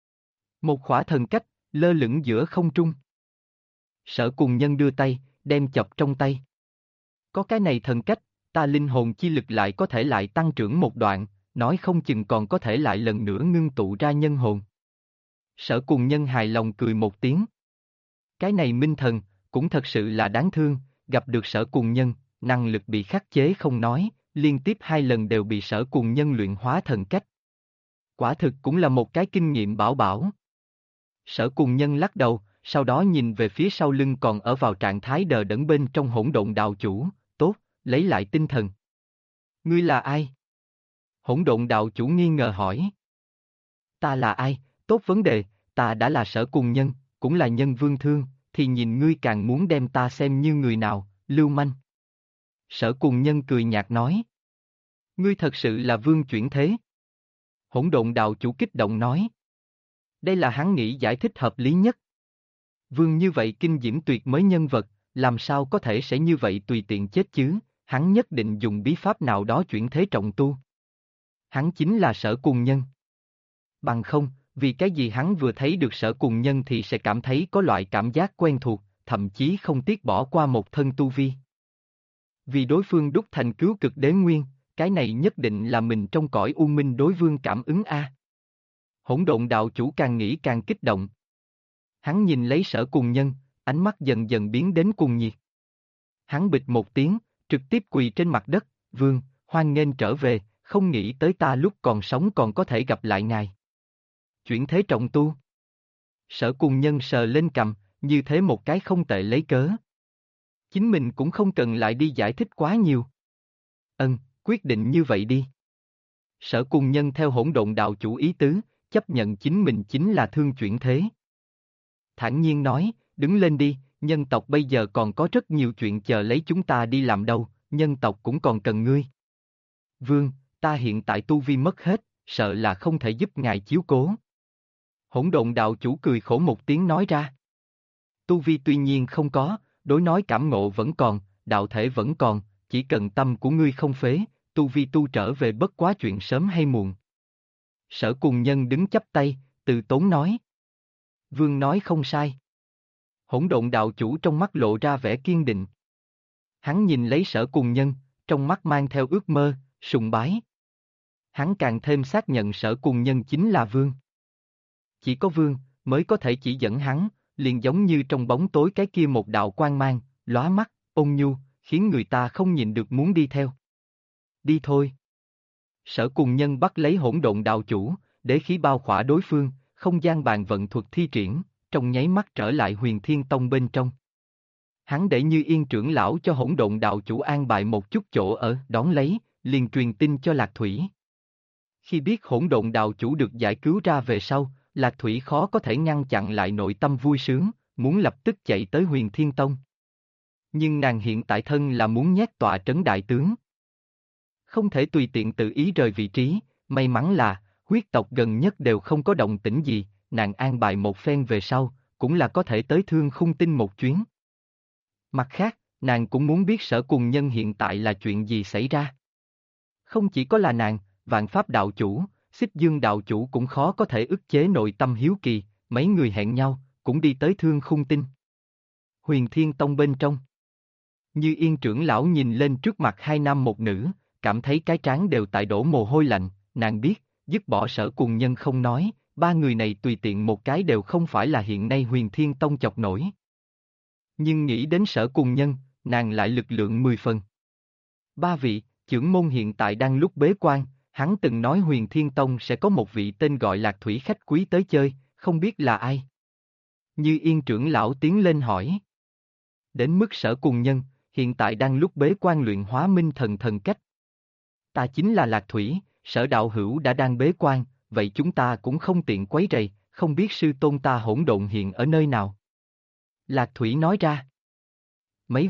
Một khỏa thần cách, lơ lửng giữa không trung. Sở Cùng Nhân đưa tay, đem chọc trong tay. Có cái này thần cách, ta linh hồn chi lực lại có thể lại tăng trưởng một đoạn, nói không chừng còn có thể lại lần nữa ngưng tụ ra nhân hồn. Sở Cùng Nhân hài lòng cười một tiếng. Cái này minh thần, cũng thật sự là đáng thương, gặp được Sở Cùng Nhân, năng lực bị khắc chế không nói, liên tiếp 2 lần đều bị Sở Cùng Nhân luyện hóa thần cách. Quả thực cũng là một cái kinh nghiệm bảo bảo. Sở Cùng Nhân lắc đầu, sau đó nhìn về phía sau lưng còn ở vào trạng thái đờ đẫn bên trong hỗn độn đạo chủ, tốt, lấy lại tinh thần. Ngươi là ai? Hỗn độn đạo chủ nghi ngờ hỏi. Ta là ai? Tốt vấn đề, ta đã là Sở Cùng Nhân, cũng là nhân vương thương, thì nhìn ngươi càng muốn đem ta xem như người nào, lưu manh. Sở Cùng Nhân cười nhạt nói. Ngươi thật sự là vương chuyển thế. Hỗn độn đạo chủ kích động nói. Đây là hắn nghĩ giải thích hợp lý nhất. Vương như vậy kinh diễm tuyệt mới nhân vật, làm sao có thể sẽ như vậy tùy tiện chết chứ, hắn nhất định dùng bí pháp nào đó chuyển thế trọng tu. Hắn chính là Sở Cùng Nhân. Bằng không, vì cái gì hắn vừa thấy được Sở Cùng Nhân thì sẽ cảm thấy có loại cảm giác quen thuộc, thậm chí không tiếc bỏ qua một thân tu vi. Vì đối phương đúc thành cứu cực đế nguyên, cái này nhất định là mình trong cõi u minh đối vương cảm ứng a. Hỗn độn đạo chủ càng nghĩ càng kích động. Hắn nhìn lấy Sở Cùng Nhân, ánh mắt dần dần biến đến cuồng nhiệt. Hắn bịch một tiếng, trực tiếp quỳ trên mặt đất, vương, hoan nghênh trở về, không nghĩ tới ta lúc còn sống còn có thể gặp lại ngài. Chuyển thế trọng tu. Sở Cùng Nhân sờ lên cằm, như thế một cái không tệ lấy cớ. Chính mình cũng không cần lại đi giải thích quá nhiều. Quyết định như vậy đi. Sở Cùng Nhân theo hỗn độn đạo chủ ý tứ, chấp nhận chính mình chính là thương chuyển thế. Thản nhiên nói, đứng lên đi, nhân tộc bây giờ còn có rất nhiều chuyện chờ lấy chúng ta đi làm đâu, nhân tộc cũng còn cần ngươi. Vương, ta hiện tại tu vi mất hết, sợ là không thể giúp ngài chiếu cố. Hỗn độn đạo chủ cười khổ một tiếng nói ra. Tu vi tuy nhiên không có, đối nói cảm ngộ vẫn còn, đạo thể vẫn còn, chỉ cần tâm của ngươi không phế, tu vi tu trở về bất quá chuyện sớm hay muộn. Sở Cùng Nhân đứng chắp tay, từ tốn nói. Vương nói không sai. Hỗn độn đạo chủ trong mắt lộ ra vẻ kiên định. Hắn nhìn lấy Sở Cùng Nhân, trong mắt mang theo ước mơ, sùng bái. Hắn càng thêm xác nhận Sở Cùng Nhân chính là vương. Chỉ có vương, mới có thể chỉ dẫn hắn, liền giống như trong bóng tối cái kia một đạo quang mang, lóa mắt, ôn nhu, khiến người ta không nhìn được muốn đi theo. Đi thôi. Sở Cùng Nhân bắt lấy hỗn độn đạo chủ, để khí bao khỏa đối phương, không gian bàn vận thuật thi triển, trong nháy mắt trở lại Huyền Thiên Tông bên trong. Hắn để Như Yên trưởng lão cho hỗn độn đạo chủ an bài một chút chỗ ở, đón lấy, liền truyền tin cho Lạc Thủy. Khi biết hỗn độn đạo chủ được giải cứu ra về sau, Lạc Thủy khó có thể ngăn chặn lại nội tâm vui sướng, muốn lập tức chạy tới Huyền Thiên Tông. Nhưng nàng hiện tại thân là muốn nhét tọa trấn đại tướng. Không thể tùy tiện tự ý rời vị trí, may mắn là, huyết tộc gần nhất đều không có động tĩnh gì, nàng an bài một phen về sau, cũng là có thể tới Thương Khung Tinh một chuyến. Mặt khác, nàng cũng muốn biết Sở Cùng Nhân hiện tại là chuyện gì xảy ra. Không chỉ có là nàng, Vạn Pháp đạo chủ, Xích Dương đạo chủ cũng khó có thể ức chế nội tâm hiếu kỳ, mấy người hẹn nhau, cũng đi tới Thương Khung Tinh. Huyền Thiên Tông bên trong. Như Yên trưởng lão nhìn lên trước mặt 2 nam một nữ, cảm thấy cái trán đều tại đổ mồ hôi lạnh, nàng biết, dứt bỏ Sở Cùng Nhân không nói, 3 người này tùy tiện một cái đều không phải là hiện nay Huyền Thiên Tông chọc nổi. Nhưng nghĩ đến Sở Cùng Nhân, nàng lại lực lượng 10 phần. 3 vị, trưởng môn hiện tại đang lúc bế quan, hắn từng nói Huyền Thiên Tông sẽ có một vị tên gọi Lạc Thủy khách quý tới chơi, không biết là ai. Như Yên trưởng lão tiến lên hỏi. Đến mức Sở Cùng Nhân, hiện tại đang lúc bế quan luyện hóa minh thần thần cách. Ta chính là Lạc Thủy, Sở đạo hữu đã đang bế quan, vậy chúng ta cũng không tiện quấy rầy, không biết sư tôn ta hỗn độn hiện ở nơi nào. Lạc Thủy nói ra. Mấy vị,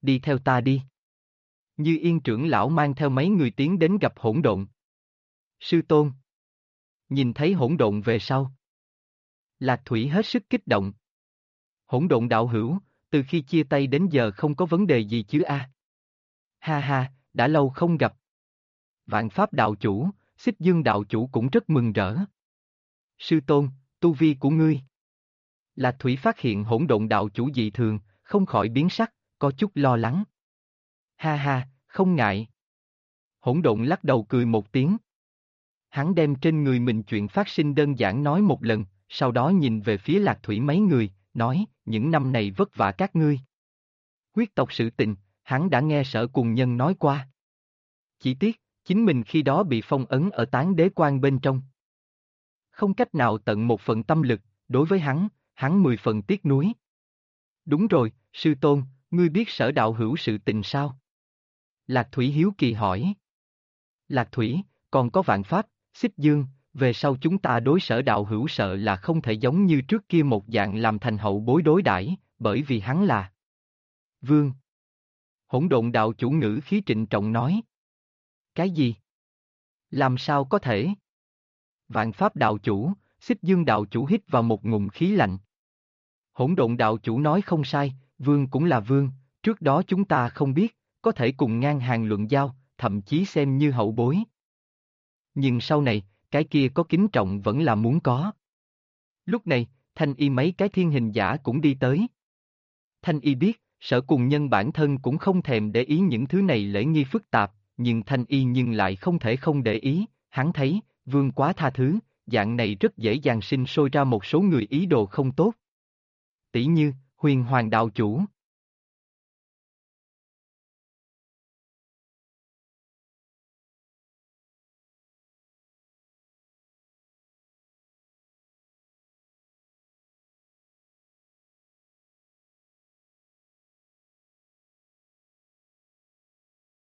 đi theo ta đi. Như Yên trưởng lão mang theo mấy người tiến đến gặp hỗn độn. Sư tôn. Nhìn thấy hỗn độn về sau. Lạc Thủy hết sức kích động. Hỗn độn đạo hữu, từ khi chia tay đến giờ không có vấn đề gì chứ a? Ha ha, đã lâu không gặp. Vạn Pháp đạo chủ, Xích Dương đạo chủ cũng rất mừng rỡ. Sư tôn, tu vi của ngươi. Lạc Thủy phát hiện hỗn độn đạo chủ dị thường, không khỏi biến sắc, có chút lo lắng. Ha ha, không ngại. Hỗn độn lắc đầu cười một tiếng. Hắn đem trên người mình chuyện phát sinh đơn giản nói một lần, sau đó nhìn về phía Lạc Thủy mấy người, nói, những năm này vất vả các ngươi. Huyết tộc sự tình, hắn đã nghe Sở Cùng Nhân nói qua. Chỉ tiếc, chính mình khi đó bị phong ấn ở Tán Đế Quan bên trong. Không cách nào tận một phần tâm lực, đối với hắn 10 phần tiếc nuối. Đúng rồi, sư tôn, ngươi biết Sở đạo hữu sự tình sao? Lạc Thủy hiếu kỳ hỏi. Lạc Thủy, còn có Vạn Pháp, Xích Dương, về sau chúng ta đối Sở đạo hữu sợ là không thể giống như trước kia một dạng làm thành hậu bối đối đãi, bởi vì hắn là Vương. Hỗn độn đạo chủ ngữ khí trịnh trọng nói. Cái gì? Làm sao có thể? Vạn Pháp đạo chủ, Xích Dương đạo chủ hít vào một ngụm khí lạnh. Hỗn độn đạo chủ nói không sai, Vương cũng là Vương, trước đó chúng ta không biết, có thể cùng ngang hàng luận giao, thậm chí xem như hậu bối. Nhưng sau này, cái kia có kính trọng vẫn là muốn có. Lúc này, Thanh Y mấy cái thiên hình giả cũng đi tới. Thanh Y biết, Sở Cùng Nhân bản thân cũng không thèm để ý những thứ này lễ nghi phức tạp, nhưng Thanh Y nhưng lại không thể không để ý, hắn thấy, Vương quá tha thứ, dạng này rất dễ dàng sinh sôi ra một số người ý đồ không tốt. Tỷ như, Huyền Hoàng đạo chủ.